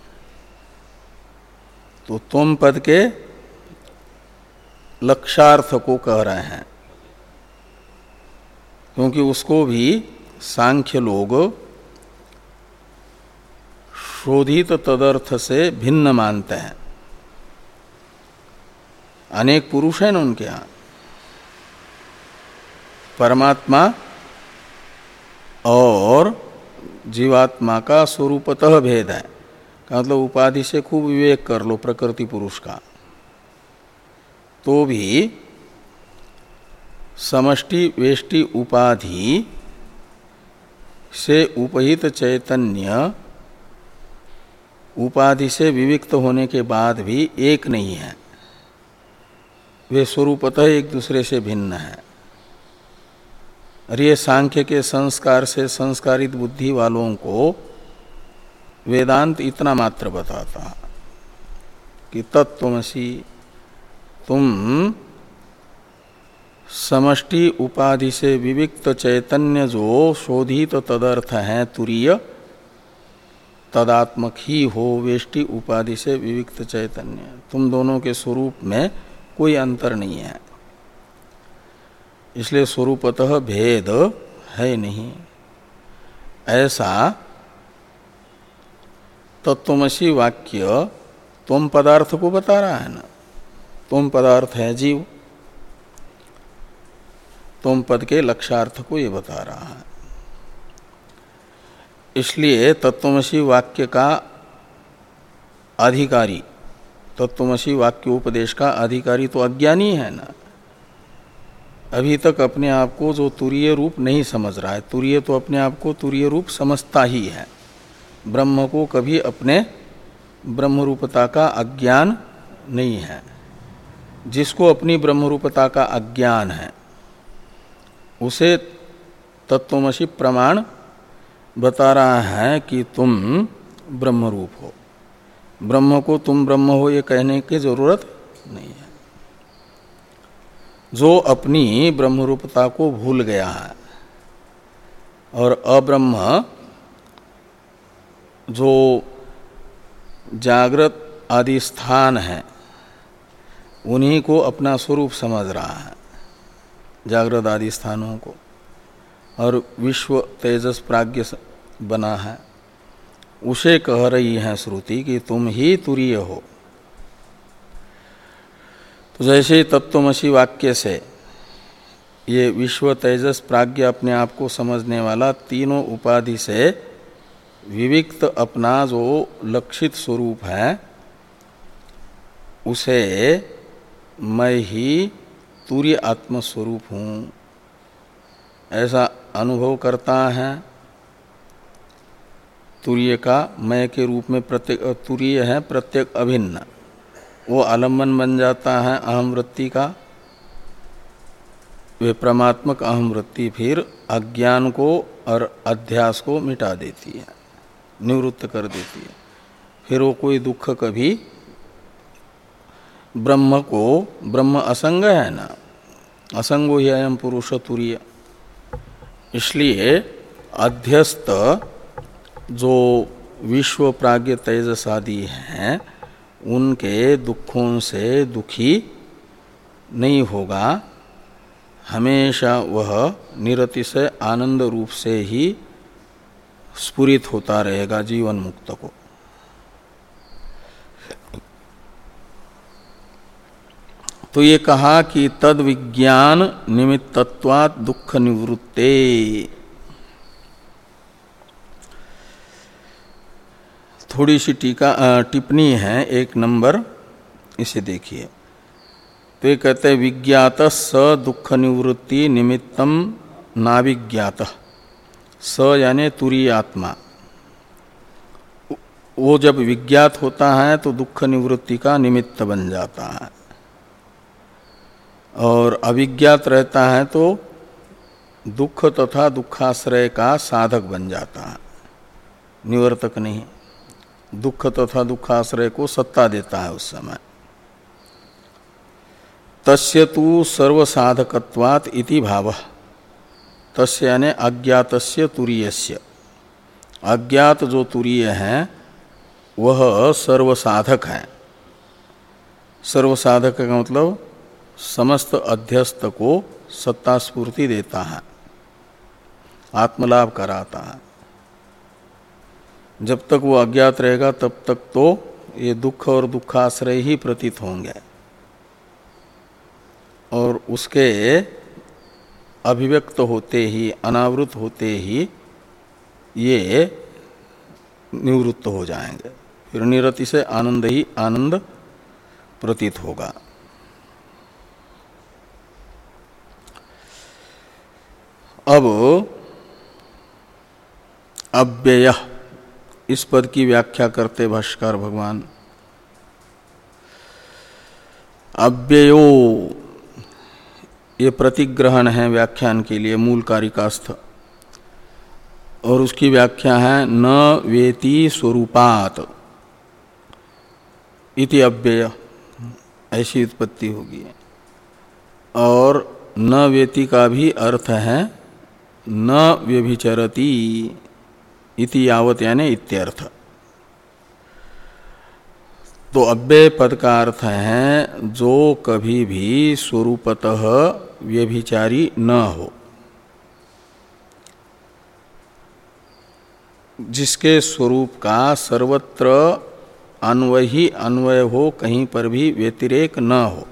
तो तुम पद के लक्षार्थ को कह रहे हैं, क्योंकि उसको भी सांख्य लोग शोधित तदर्थ से भिन्न मानते हैं। अनेक पुरुष हैं ना उनके यहाँ। परमात्मा और जीवात्मा का स्वरूपतः भेद है, का मतलब उपाधि से खूब विवेक कर लो प्रकृति पुरुष का, तो भी समष्टि वेष्टि उपाधि से उपहित चैतन्य उपाधि से विविक्त होने के बाद भी एक नहीं है, वे स्वरूपतः एक दूसरे से भिन्न है। और ये सांख्य के संस्कार से संस्कारित बुद्धि वालों को वेदांत इतना मात्र बताता कि तत्त्वमसि, तुम समष्टि उपाधि से विविक्त चैतन्य जो शोधित तदर्थ है तुरीय, तदात्मक ही हो वेष्टि उपाधि से विविक्त चैतन्य। तुम दोनों के स्वरूप में कोई अंतर नहीं है, इसलिए स्वरूपतः भेद है नहीं। ऐसा तत्त्वमसि वाक्य तुम पदार्थ को बता रहा है ना। तुम पदार्थ है जीव, तुम पद के लक्ष्यार्थ को ये बता रहा है। इसलिए तत्त्वमसि वाक्य का अधिकारी, तत्त्वमसि वाक्योपदेश का अधिकारी तो अज्ञानी है ना। अभी तक अपने आप को जो तुरीय रूप नहीं समझ रहा है, तुरीय तो अपने आप को तुरीय रूप समझता ही है। ब्रह्म को कभी अपने ब्रह्म रूपता का अज्ञान नहीं है। जिसको अपनी ब्रह्म रूपता का अज्ञान है उसे तत्त्वमसि प्रमाण बता रहा है कि तुम ब्रह्म रूप हो। ब्रह्म को तुम ब्रह्म हो ये कहने की जरूरत नहीं है। जो अपनी ब्रह्म रूपता को भूल गया है और अब्रह्म जो जागृत आदि स्थान है उन्हीं को अपना स्वरूप समझ रहा है, जागृत आदि स्थानों को, और विश्व तेजस प्राज्ञ बना है, उसे कह रही है श्रुति कि तुम ही तुरीय हो। तो जैसे तत्त्वमसि वाक्य से ये विश्व तेजस प्राज्ञ अपने आप को समझने वाला तीनों उपाधि से विविक्त अपना जो लक्षित स्वरूप है उसे मैं ही तुरीय आत्मस्वरूप हूँ ऐसा अनुभव करता है। तुरीय का मैं के रूप में प्रत्येक तुरीय है, प्रत्येक अभिन्न, वो आलम्बन बन जाता है अहम वृत्ति का। वे परमात्मक अहम वृत्ति फिर अज्ञान को और अध्यास को मिटा देती है, निवृत्त कर देती है। फिर वो कोई दुख कभी ब्रह्म को, ब्रह्म असंग है ना, असंगो ही अयम पुरुष तुरीय। इसलिए अध्यस्त जो विश्व प्राज्ञ तेजस आदि हैं उनके दुखों से दुखी नहीं होगा, हमेशा वह निरतिशय आनंद रूप से ही स्फुरित होता रहेगा जीवन मुक्त को। तो ये कहा कि तद विज्ञान निमित्तत्वात् दुख निवृत्ते। थोड़ी सी टीका टिप्पणी है एक नंबर, इसे देखिए। तो ये कहते हैं विज्ञात स दुख निवृत्ति निमित्तम नाविज्ञात। स यानी तुरीय आत्मा, वो जब विज्ञात होता है तो दुख निवृत्ति का निमित्त बन जाता है, और अविज्ञात रहता है तो दुख तथा दुखाश्रय का साधक बन जाता है, निवर्तक नहीं। दुख तथा दुखाश्रय को सत्ता देता है उस समय। तस्य तु सर्वसाधकत्वात् इति भावः। तस्य यानी अज्ञातस्य तुरीयस्य। अज्ञात जो तुरीय है वह सर्वसाधक है। सर्वसाधक का मतलब समस्त अध्यस्त को सत्ता स्फूर्ति देता है, आत्मलाभ कराता है। जब तक वो अज्ञात रहेगा तब तक तो ये दुख और दुखाश्रय ही प्रतीत होंगे। उसके अभिव्यक्त होते ही, अनावृत होते ही ये निवृत्त हो जाएंगे। फिर निरति से आनंद ही आनंद प्रतीत होगा। अब अव्यय इस पद की व्याख्या करते भाष्यकार भगवान। अव्ययो ये प्रतिग्रहण है व्याख्यान के लिए मूल कारिकास्थ, और उसकी व्याख्या है न वेति स्वरूपात इति अव्यय, ऐसी उत्पत्ति होगी। और न वेति का भी अर्थ है न व्यभिचरति इति यावत, यानी इत्यर्थ। तो अव्यय पद का अर्थ है जो कभी भी स्वरूपतः व्यभिचारी न हो, जिसके स्वरूप का सर्वत्र अन्वय ही अन्वय हो, कहीं पर भी व्यतिरेक न हो।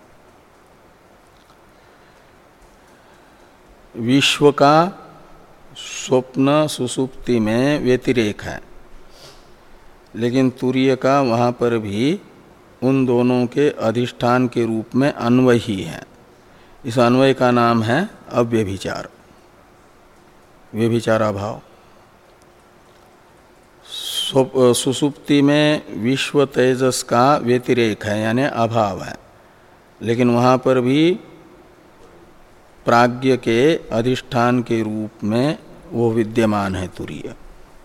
विश्व का स्वप्न सुषुप्ति में व्यतिरेक है, लेकिन तुरीय का वहाँ पर भी उन दोनों के अधिष्ठान के रूप में अन्वय ही है। इस अन्वय का नाम है अव्यभिचार, व्यभिचाराभाव। सुषुप्ति में विश्व तेजस का व्यतिरेक है, यानी अभाव है, लेकिन वहाँ पर भी प्राज्ञ के अधिष्ठान के रूप में वो विद्यमान है तुरीय।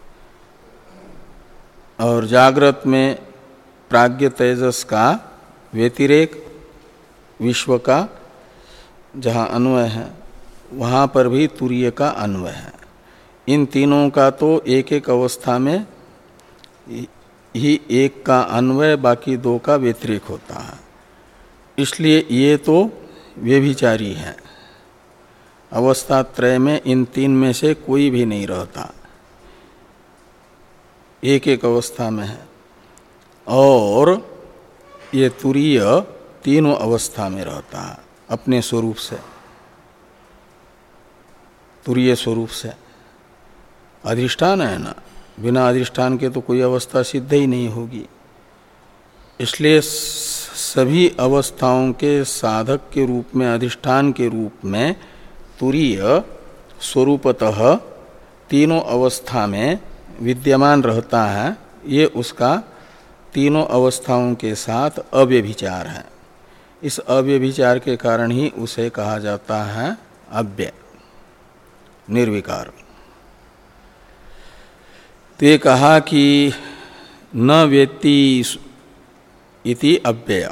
और जागृत में प्राज्ञ तेजस का व्यतिरेक विश्व का जहाँ अन्वय है, वहाँ पर भी तुरीय का अन्वय है। इन तीनों का तो एक एक अवस्था में ही एक का अन्वय, बाकी दो का व्यतिरेक होता है। इसलिए ये तो व्यभिचारी है। अवस्था त्रय में इन तीन में से कोई भी नहीं रहता, एक एक अवस्था में है। और ये तुरीय तीनों अवस्था में रहता है अपने स्वरूप से, तुरीय स्वरूप से। अधिष्ठान है ना, बिना अधिष्ठान के तो कोई अवस्था सिद्ध ही नहीं होगी। इसलिए सभी अवस्थाओं के साधक के रूप में, अधिष्ठान के रूप में तुरीय स्वरूपतः तीनों अवस्था में विद्यमान रहता है। ये उसका तीनों अवस्थाओं के साथ अव्यभिचार है। इस अव्यभिचार के कारण ही उसे कहा जाता है अव्यय, निर्विकार। तो ये कहा कि न वेत्ति इति अव्यय,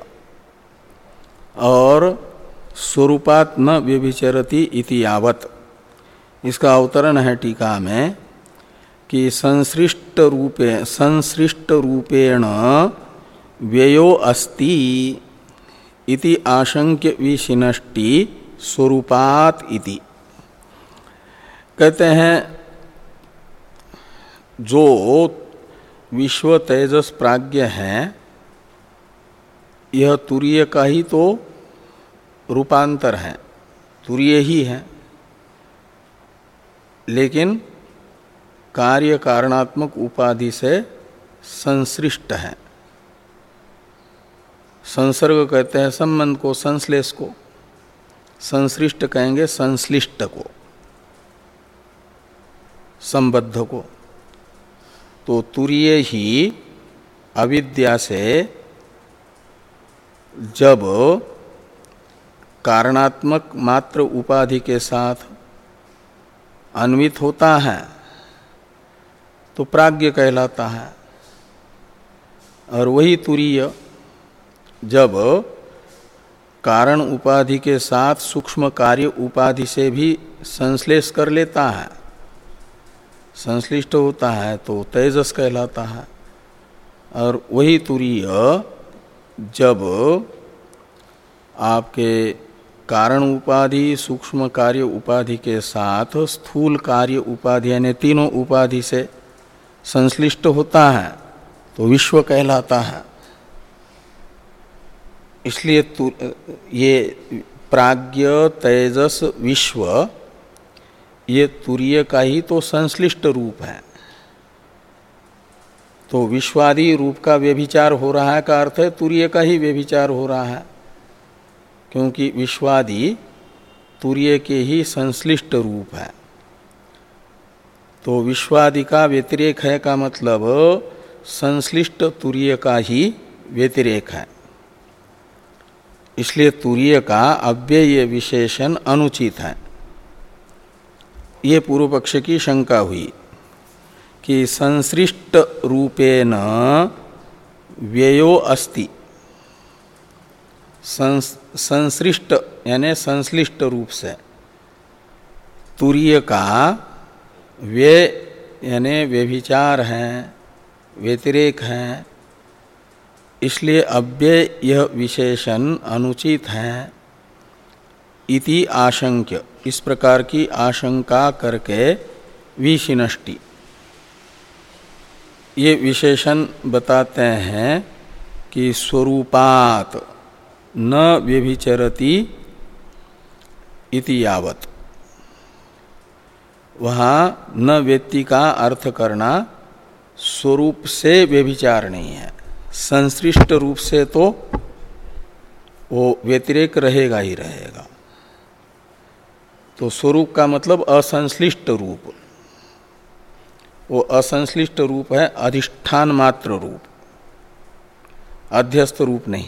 और स्वरूपात न व्यभिचरति इति यावत। इसका अवतरण है टीका में कि संसृष्ट रूपे संसृष्ट रूपेण व्ययो अस्ति इति आशंक्य विशिनष्टि स्वरूपात इति। कहते हैं जो विश्व तेजस प्राज्ञ है, यह तुरीय का ही तो रूपांतर है, तुरीय ही है, लेकिन कार्य कारणात्मक उपाधि से संसृष्ट है। संसर्ग कहते हैं संबंध को, संश्लेष को। संसृष्ट कहेंगे संश्लिष्ट को, संबद्ध को। तो तुरीय ही अविद्या से जब कारणात्मक मात्र उपाधि के साथ अन्वित होता है तो प्राज्ञ कहलाता है। और वही तुरीय जब कारण उपाधि के साथ सूक्ष्म कार्य उपाधि से भी संश्लेष कर लेता है, संश्लिष्ट होता है, तो तेजस कहलाता है। और वही तुरीय जब आपके कारण उपाधि सूक्ष्म कार्य उपाधि के साथ स्थूल कार्य उपाधि यानी तीनों उपाधि से संश्लिष्ट होता है तो विश्व कहलाता है। इसलिए ये प्राज्ञ तेजस विश्व ये तुरीय का ही तो संश्लिष्ट रूप है। तो विश्वादि रूप का व्यभिचार हो रहा है का अर्थ है तुरीय का ही व्यभिचार हो रहा है, क्योंकि विश्वादि तुरीय के ही संश्लिष्ट रूप है। तो विश्वादि का व्यतिरेक है का मतलब संश्लिष्ट तुरीय का ही व्यतिरेक है। इसलिए तुरीय का अव्यय विशेषण अनुचित है। ये पूर्व पक्ष की शंका हुई कि संसृष्ट रूपेण व्ययो अस्ति, संसृष्ट यानी संश्लिष्ट रूप से तुरीय का व्यय यानी व्यभिचार है, व्यतिरेक है, इसलिए अव्यय यह विशेषण अनुचित है इति आशंक्य, इस प्रकार की आशंका करके विशिनष्टि ये विशेषण बताते हैं कि स्वरूपात न व्यभिचरति इति यावत्। वहाँ न व्यक्ति का अर्थ करना स्वरूप से व्यभिचार नहीं है, संश्लिष्ट रूप से तो वो व्यतिरेक रहेगा ही रहेगा। तो स्वरूप का मतलब असंश्लिष्ट रूप, वो असंश्लिष्ट रूप है अधिष्ठान मात्र रूप, अध्यस्त रूप नहीं।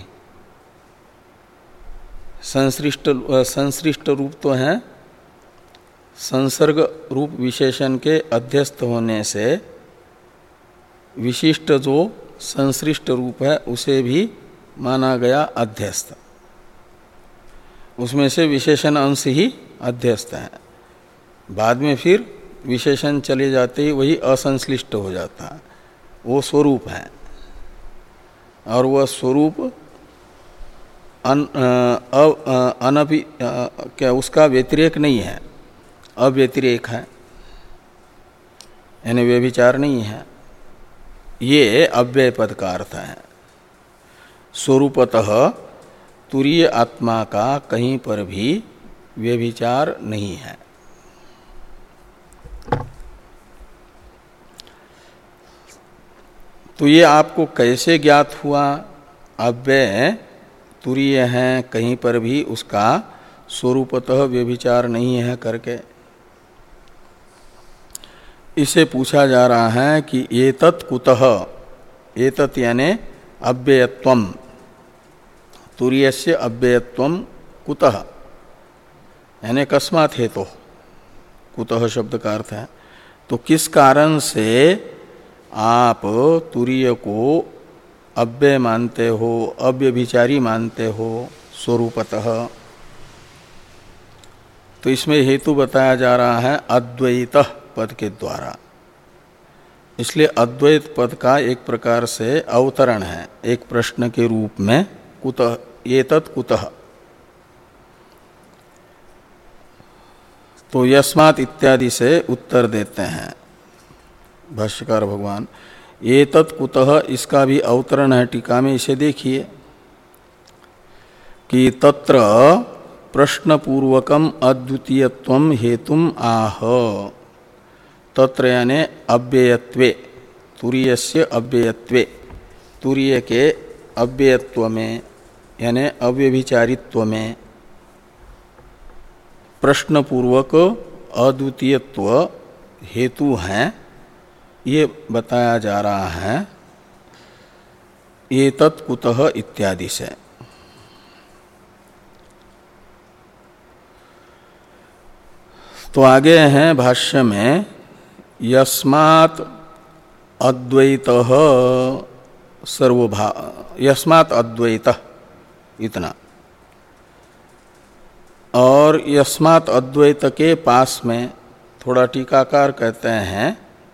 संश्लिष्ट संश्लिष्ट रूप तो है संसर्ग रूप विशेषण के अध्यस्त होने से विशिष्ट जो संश्लिष्ट रूप है उसे भी माना गया अध्यस्त, उसमें से विशेषण अंश ही अध्यस्त है। बाद में फिर विशेषण चले जाते ही वही असंश्लिष्ट हो जाता है, वो स्वरूप है। और वह स्वरूप अन, अनभि क्या उसका व्यतिरेक नहीं है, अव्यतिरेक है, यानी व्यभिचार नहीं है। ये अव्यय पद का अर्थ है। स्वरूपतः तुरीय आत्मा का कहीं पर भी व्यभिचार नहीं है। तो ये आपको कैसे ज्ञात हुआ अव्यय तुरीय है, कहीं पर भी उसका स्वरूपतः व्यभिचार नहीं है करके? इसे पूछा जा रहा है कि एतत् कुतः, एतत् यानि अव्ययत्वम्, तुरीयस्य अव्ययत्वम् कुतः यानी कस्मात् हेतु, कुतः शब्द का अर्थ है तो किस कारण से आप तुरीय को अव्यय मानते हो, अव्यभिचारी मानते हो स्वरूपतः? तो इसमें हेतु बताया जा रहा है अद्वैत पद के द्वारा। इसलिए अद्वैत पद का एक प्रकार से अवतरण है, एक प्रश्न के रूप में, कुतः, एतत् कुतः। तो यस्मात् इत्यादि से उत्तर देते हैं भाष्यकार भगवान। एतत् कुतः इसका भी अवतरण है टीका में, इसे देखिए कि तत्र प्रश्नपूर्वकम अद्वितीयत्वम हेतुम आह। तत्र यानि अव्ययत्वे, तुरीयस्य अव्ययत्वे, तुरीय के अव्ययत्व में यानि अव्यभिचारित्व में प्रश्नपूर्वक अद्वितीयत्व हेतु हैं, ये बताया जा रहा है एतत् कुतः इत्यादि से। तो आगे हैं भाष्य में यस्मात् अद्वैतः सर्वभा, यस्मात् अद्वैतः इतना, और यस्मात् अद्वैत के पास में थोड़ा टीकाकार कहते हैं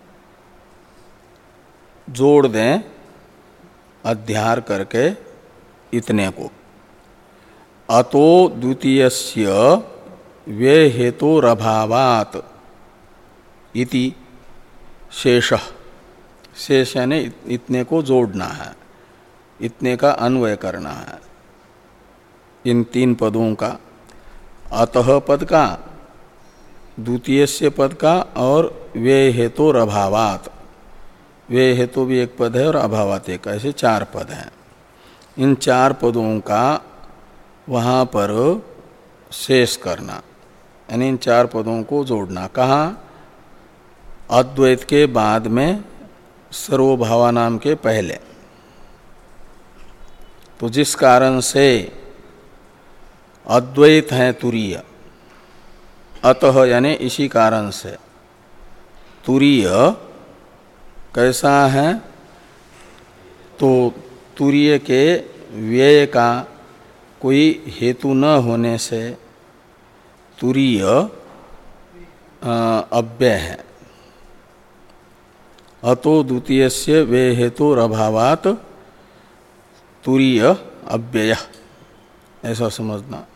जोड़ दें अध्यार करके इतने को, अतो द्वितीयस्य वे हेतुरभावात् इति शेषः, शेष यानी इतने को जोड़ना है, इतने का अन्वय करना है इन तीन पदों का। अतः पद का, द्वितीय से पद का और व्यय हेतु और अभावात, व्यय हेतु भी एक पद है और अभावात एक, ऐसे चार पद हैं। इन चार पदों का वहाँ पर शेष करना, यानी इन चार पदों को जोड़ना। कहाँ? अद्वैत के बाद में, सर्वभावानाम के पहले। तो जिस कारण से अद्वैत है तुरीय, अतः यानी इसी कारण से तुरीय कैसा है? तो तुरीय के व्यय का कोई हेतु न होने से तुरीय अव्यय है। अतो द्वितीय से व्यय हेतु अभावात तुरीय अव्यय, ऐसा समझना।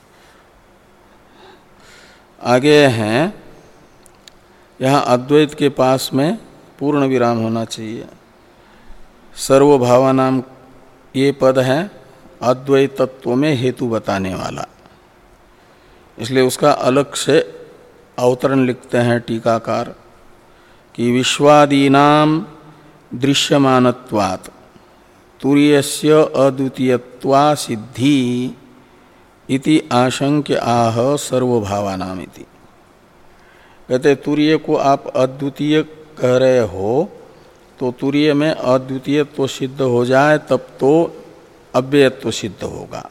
आगे हैं, यहाँ अद्वैत के पास में पूर्ण विराम होना चाहिए। सर्वभावानाम ये पद है अद्वैतत्व में हेतु बताने वाला, इसलिए उसका अलग से अवतरण लिखते हैं टीकाकार कि विश्वादीनाम दृश्यमानत्वात् तुरीयस्य अद्वितीयत्वा सिद्धि इति आशंक्य आह सर्वभावानाम इति। कहते तुरीय को आप अद्वितीय कह रहे हो, तो तुरीय में अद्वितीयत्व सिद्ध हो जाए तब तो अव्ययत्व सिद्ध होगा।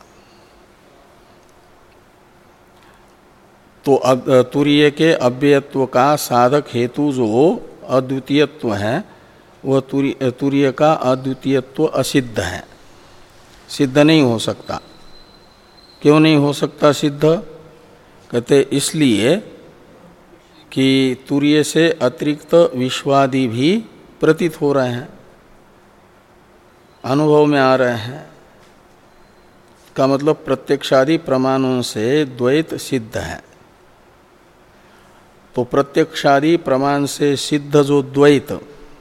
तो तुरीय के अव्ययत्व का साधक हेतु जो अद्वितीयत्व है, वह तुरीय का अद्वितीयत्व असिद्ध है, सिद्ध नहीं हो सकता। क्यों नहीं हो सकता सिद्ध? कहते इसलिए कि तुरीय से अतिरिक्त विश्वादि भी प्रतीत हो रहे हैं, अनुभव में आ रहे हैं। का मतलब प्रत्यक्षादि प्रमाणों से द्वैत सिद्ध है। तो प्रत्यक्षादि प्रमाण से सिद्ध जो द्वैत,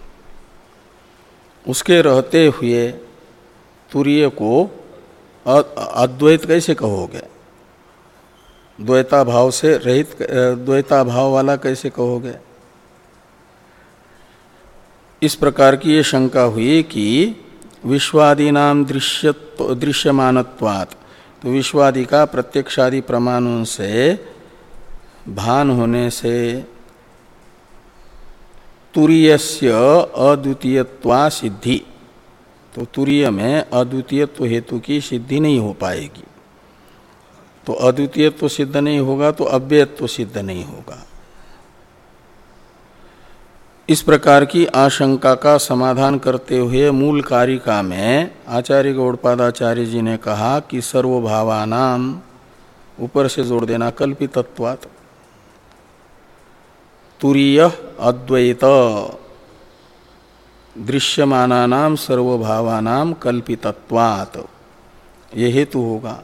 उसके रहते हुए तुरीय को अद्वैत कैसे कहोगे? द्वैता भाव से रहित, द्वैता भाव वाला कैसे कहोगे? इस प्रकार की ये शंका हुई कि विश्वादीनाम दृश्यत्व दृश्यमानत्वात्, तो विश्वादि का प्रत्यक्षादि प्रमाणों से भान होने से तुरीयस्य अद्वितीयत्वा सिद्धि, तो तुरीय में अद्वितीयत्व हेतु की सिद्धि नहीं हो पाएगी। तो अद्वितीयत्व सिद्ध नहीं होगा तो अव्ययत्व सिद्ध नहीं होगा। इस प्रकार की आशंका का समाधान करते हुए मूल कारिका में आचार्य गौड़पादाचार्य जी ने कहा कि सर्वभावानाम, ऊपर से जोड़ देना कल्पितत्वात्, तुरीय अद्वैत दृश्यमानानाम सर्वभावानाम कल्पितत्वात्, ये हेतु होगा।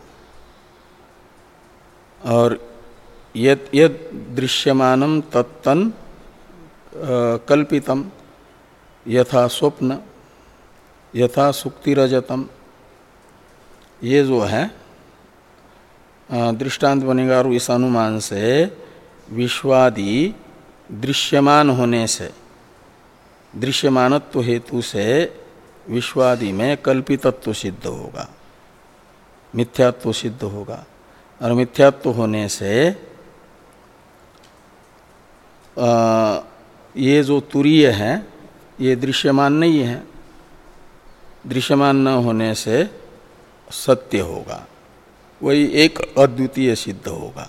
और यद यद दृश्यमानम तत्तन कल्पितम यथा स्वप्न यथा सुक्तिरजतम, ये जो है दृष्टांत बनेगा। और इस अनुमान से विश्वादि दृश्यमान होने से, दृश्यमानत्व हेतु से विश्वादि में कल्पितत्व सिद्ध होगा, मिथ्यात्व सिद्ध होगा। और मिथ्यात्व होने से आ, ये जो तुरीय है ये दृश्यमान नहीं है, दृश्यमान न होने से सत्य होगा, वही एक अद्वितीय सिद्ध होगा।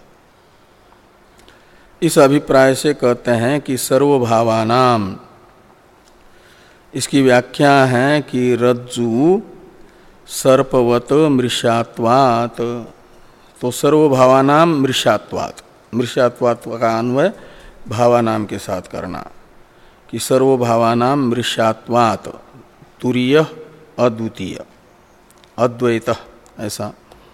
इस अभिप्राय से कहते हैं कि सर्वभावानाम, इसकी व्याख्या है कि रज्जु सर्पवत मृषात्वात्, तो सर्वभावानाम मृषात्वात्, मृषात्वात् का अन्वय भावानाम के साथ करना कि सर्वभावानाम मृषात्वात् तुरीय अद्वितीय अद्वैत, ऐसा।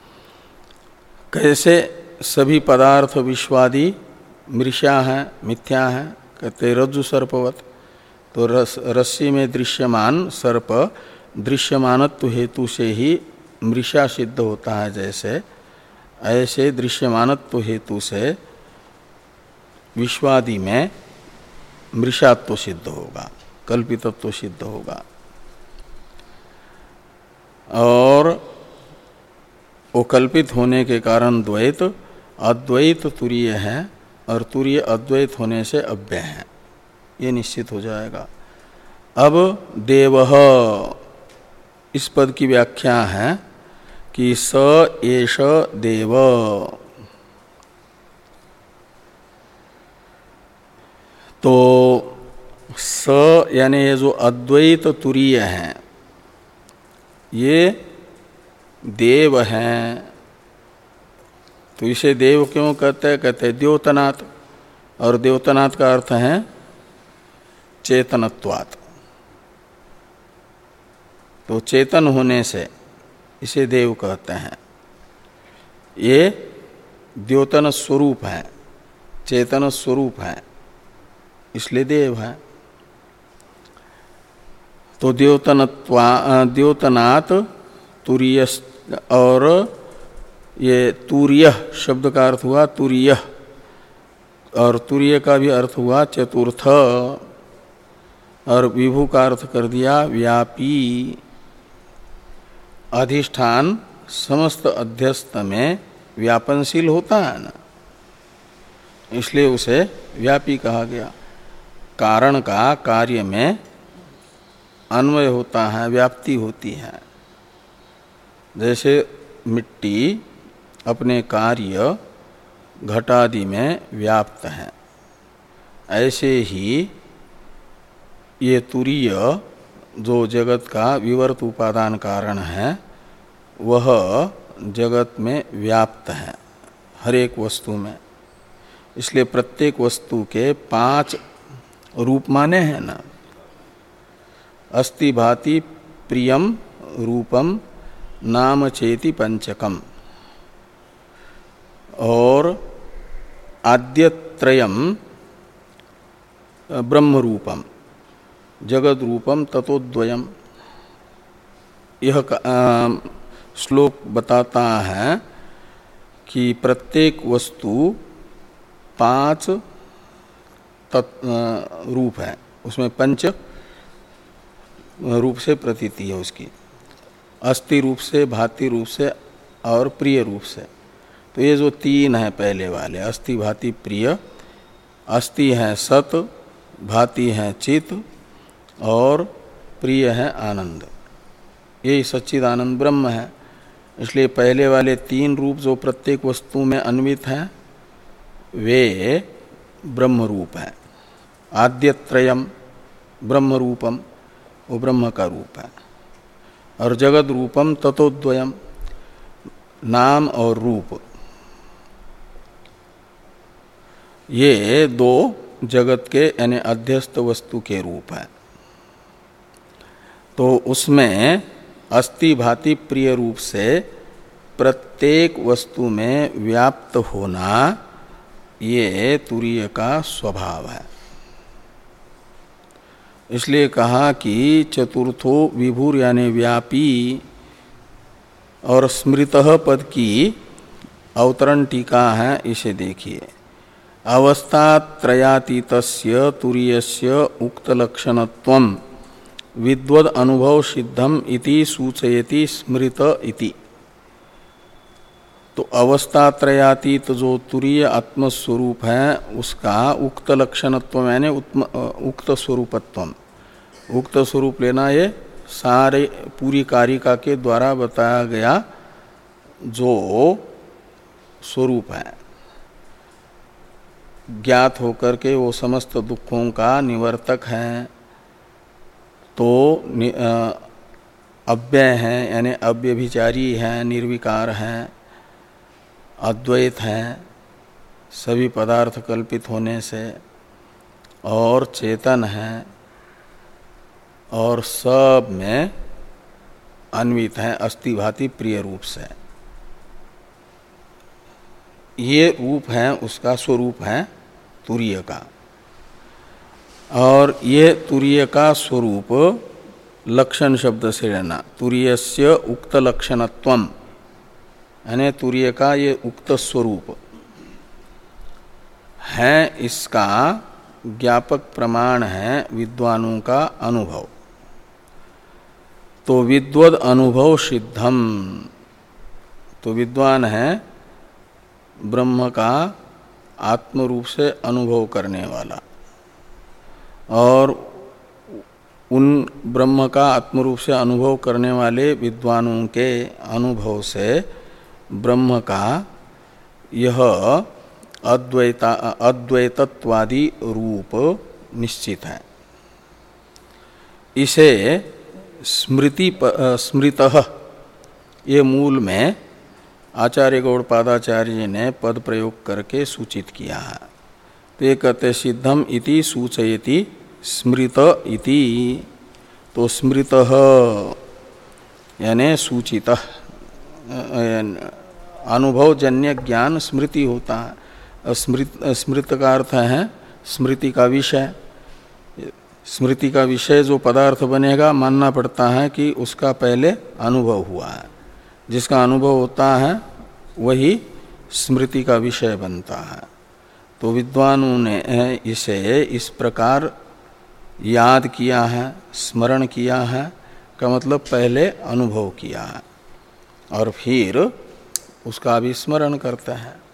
कैसे सभी पदार्थ विश्वादि मृषा हैं, मिथ्या हैं? कहते रज्जु सर्पवत, तो रस रस्सी में दृश्यमान सर्प दृश्यमानत्व हेतु से ही मृषा सिद्ध होता है, जैसे ऐसे दृश्यमानत्व हेतु से विश्वादि में मृषात्व सिद्ध होगा, कल्पितत्व सिद्ध होगा। और वो कल्पित होने के कारण द्वैत अद्वैत तुरीय है और तुरीय अद्वैत होने से अव्यय है, ये निश्चित हो जाएगा। अब देवः इस पद की व्याख्या है कि स एष देव, तो स यानी ये जो अद्वैत तुरीय है ये देव हैं। तो इसे देव क्यों कहते हैं? कहते हैं द्योतनात्, और द्योतनात् का अर्थ है चेतनत्वात्। तो चेतन होने से इसे देव कहते हैं। ये द्योतन स्वरूप है, चेतन स्वरूप है, इसलिए देव है। तो द्योतनत्वा द्योतनात् तुरीय, और ये तुरीय शब्द का अर्थ हुआ तुरीय, और तुरीय का भी अर्थ हुआ चतुर्थ, और विभु का अर्थ कर दिया व्यापी। अधिष्ठान समस्त अध्यस्त में व्यापनशील होता है ना, इसलिए उसे व्यापी कहा गया। कारण का कार्य में अन्वय होता है, व्याप्ति होती है। जैसे मिट्टी अपने कार्य घटादि में व्याप्त है, ऐसे ही ये तुरीय जो जगत का विवर्त उपादान कारण है वह जगत में व्याप्त है, हर एक वस्तु में। इसलिए प्रत्येक वस्तु के पांच रूप माने हैं ना, अस्ति भाति प्रियम रूपम नाम चेति पंचकम, और आद्यत्रयम ब्रह्म रूपम जगद रूपम ततोद्वयम। यह श्लोक बताता है कि प्रत्येक वस्तु पांच रूप है, उसमें पंच रूप से प्रतीति है उसकी, अस्थि रूप से, भाति रूप से और प्रिय रूप से। तो ये जो तीन है पहले वाले, अस्थि भाति प्रिय, अस्थि है सत, भाति है चित, और प्रिय है आनंद, यही सच्चिद आनंद ब्रह्म है। इसलिए पहले वाले तीन रूप जो प्रत्येक वस्तु में अन्वित हैं वे ब्रह्म रूप है। आद्यत्रयम ब्रह्म रूपम, वो ब्रह्म का रूप है, और जगद रूपम ततोद्वयम, नाम और रूप, ये दो जगत के यानी अध्यस्त वस्तु के रूप है। तो उसमें अस्थि भाति प्रिय रूप से प्रत्येक वस्तु में व्याप्त होना ये तुरीय का स्वभाव है। इसलिए कहा कि चतुर्थो विभुर यानी व्यापी, और स्मृतः पद की अवतरण टीका है, इसे देखिए। अवस्थात्रयातीतस्य तुरीयस्य उक्त लक्षणत्वम् विद्वद अनुभव सिद्धम इति सूचयति स्मृत इति। तो अवस्थात्रयातीत जो तुरीय आत्मस्वरूप है उसका उक्त लक्षणत्व यानी उक्त स्वरूपत्वम, उक्त स्वरूप लेना ये सारे पूरी कारिका के द्वारा बताया गया जो स्वरूप है, ज्ञात होकर के वो समस्त दुखों का निवर्तक है, तो अव्यय है यानी अव्यभिचारी है, निर्विकार है, अद्वैत है सभी पदार्थ कल्पित होने से, और चेतन है, और सब में अन्वित है अस्थि भाति प्रिय रूप से। ये रूप है उसका स्वरूप है तुरीय का, और ये तुरीय का स्वरूप लक्षण शब्द से लेना, तुरीयस्य उक्त लक्षणत्वम, यानी तुर्य का ये उक्त स्वरूप है, इसका ज्ञापक प्रमाण है विद्वानों का अनुभव। तो विद्वद अनुभव सिद्धम, तो विद्वान है ब्रह्म का आत्म रूप से अनुभव करने वाला, और उन ब्रह्म का आत्म रूप से अनुभव करने वाले विद्वानों के अनुभव से ब्रह्म का यह अद्वैता अद्वैतत्वादि रूप निश्चित है। इसे स्मृति स्मृतः, ये मूल में आचार्य गौड़पादाचार्य ने पद प्रयोग करके सूचित किया है। तो ये कहते सिद्धम इति सूचयति स्मृत इति। तो स्मृतः यानी सूचितः, अनुभवजन्य ज्ञान स्मृति होता है। स्मृत स्मृत का अर्थ है स्मृति का विषय। स्मृति का विषय जो पदार्थ बनेगा, मानना पड़ता है कि उसका पहले अनुभव हुआ है। जिसका अनुभव होता है वही स्मृति का विषय बनता है। तो विद्वानों ने इसे इस प्रकार याद किया है, स्मरण किया है, का मतलब पहले अनुभव किया है और फिर उसका भी स्मरण करते हैं।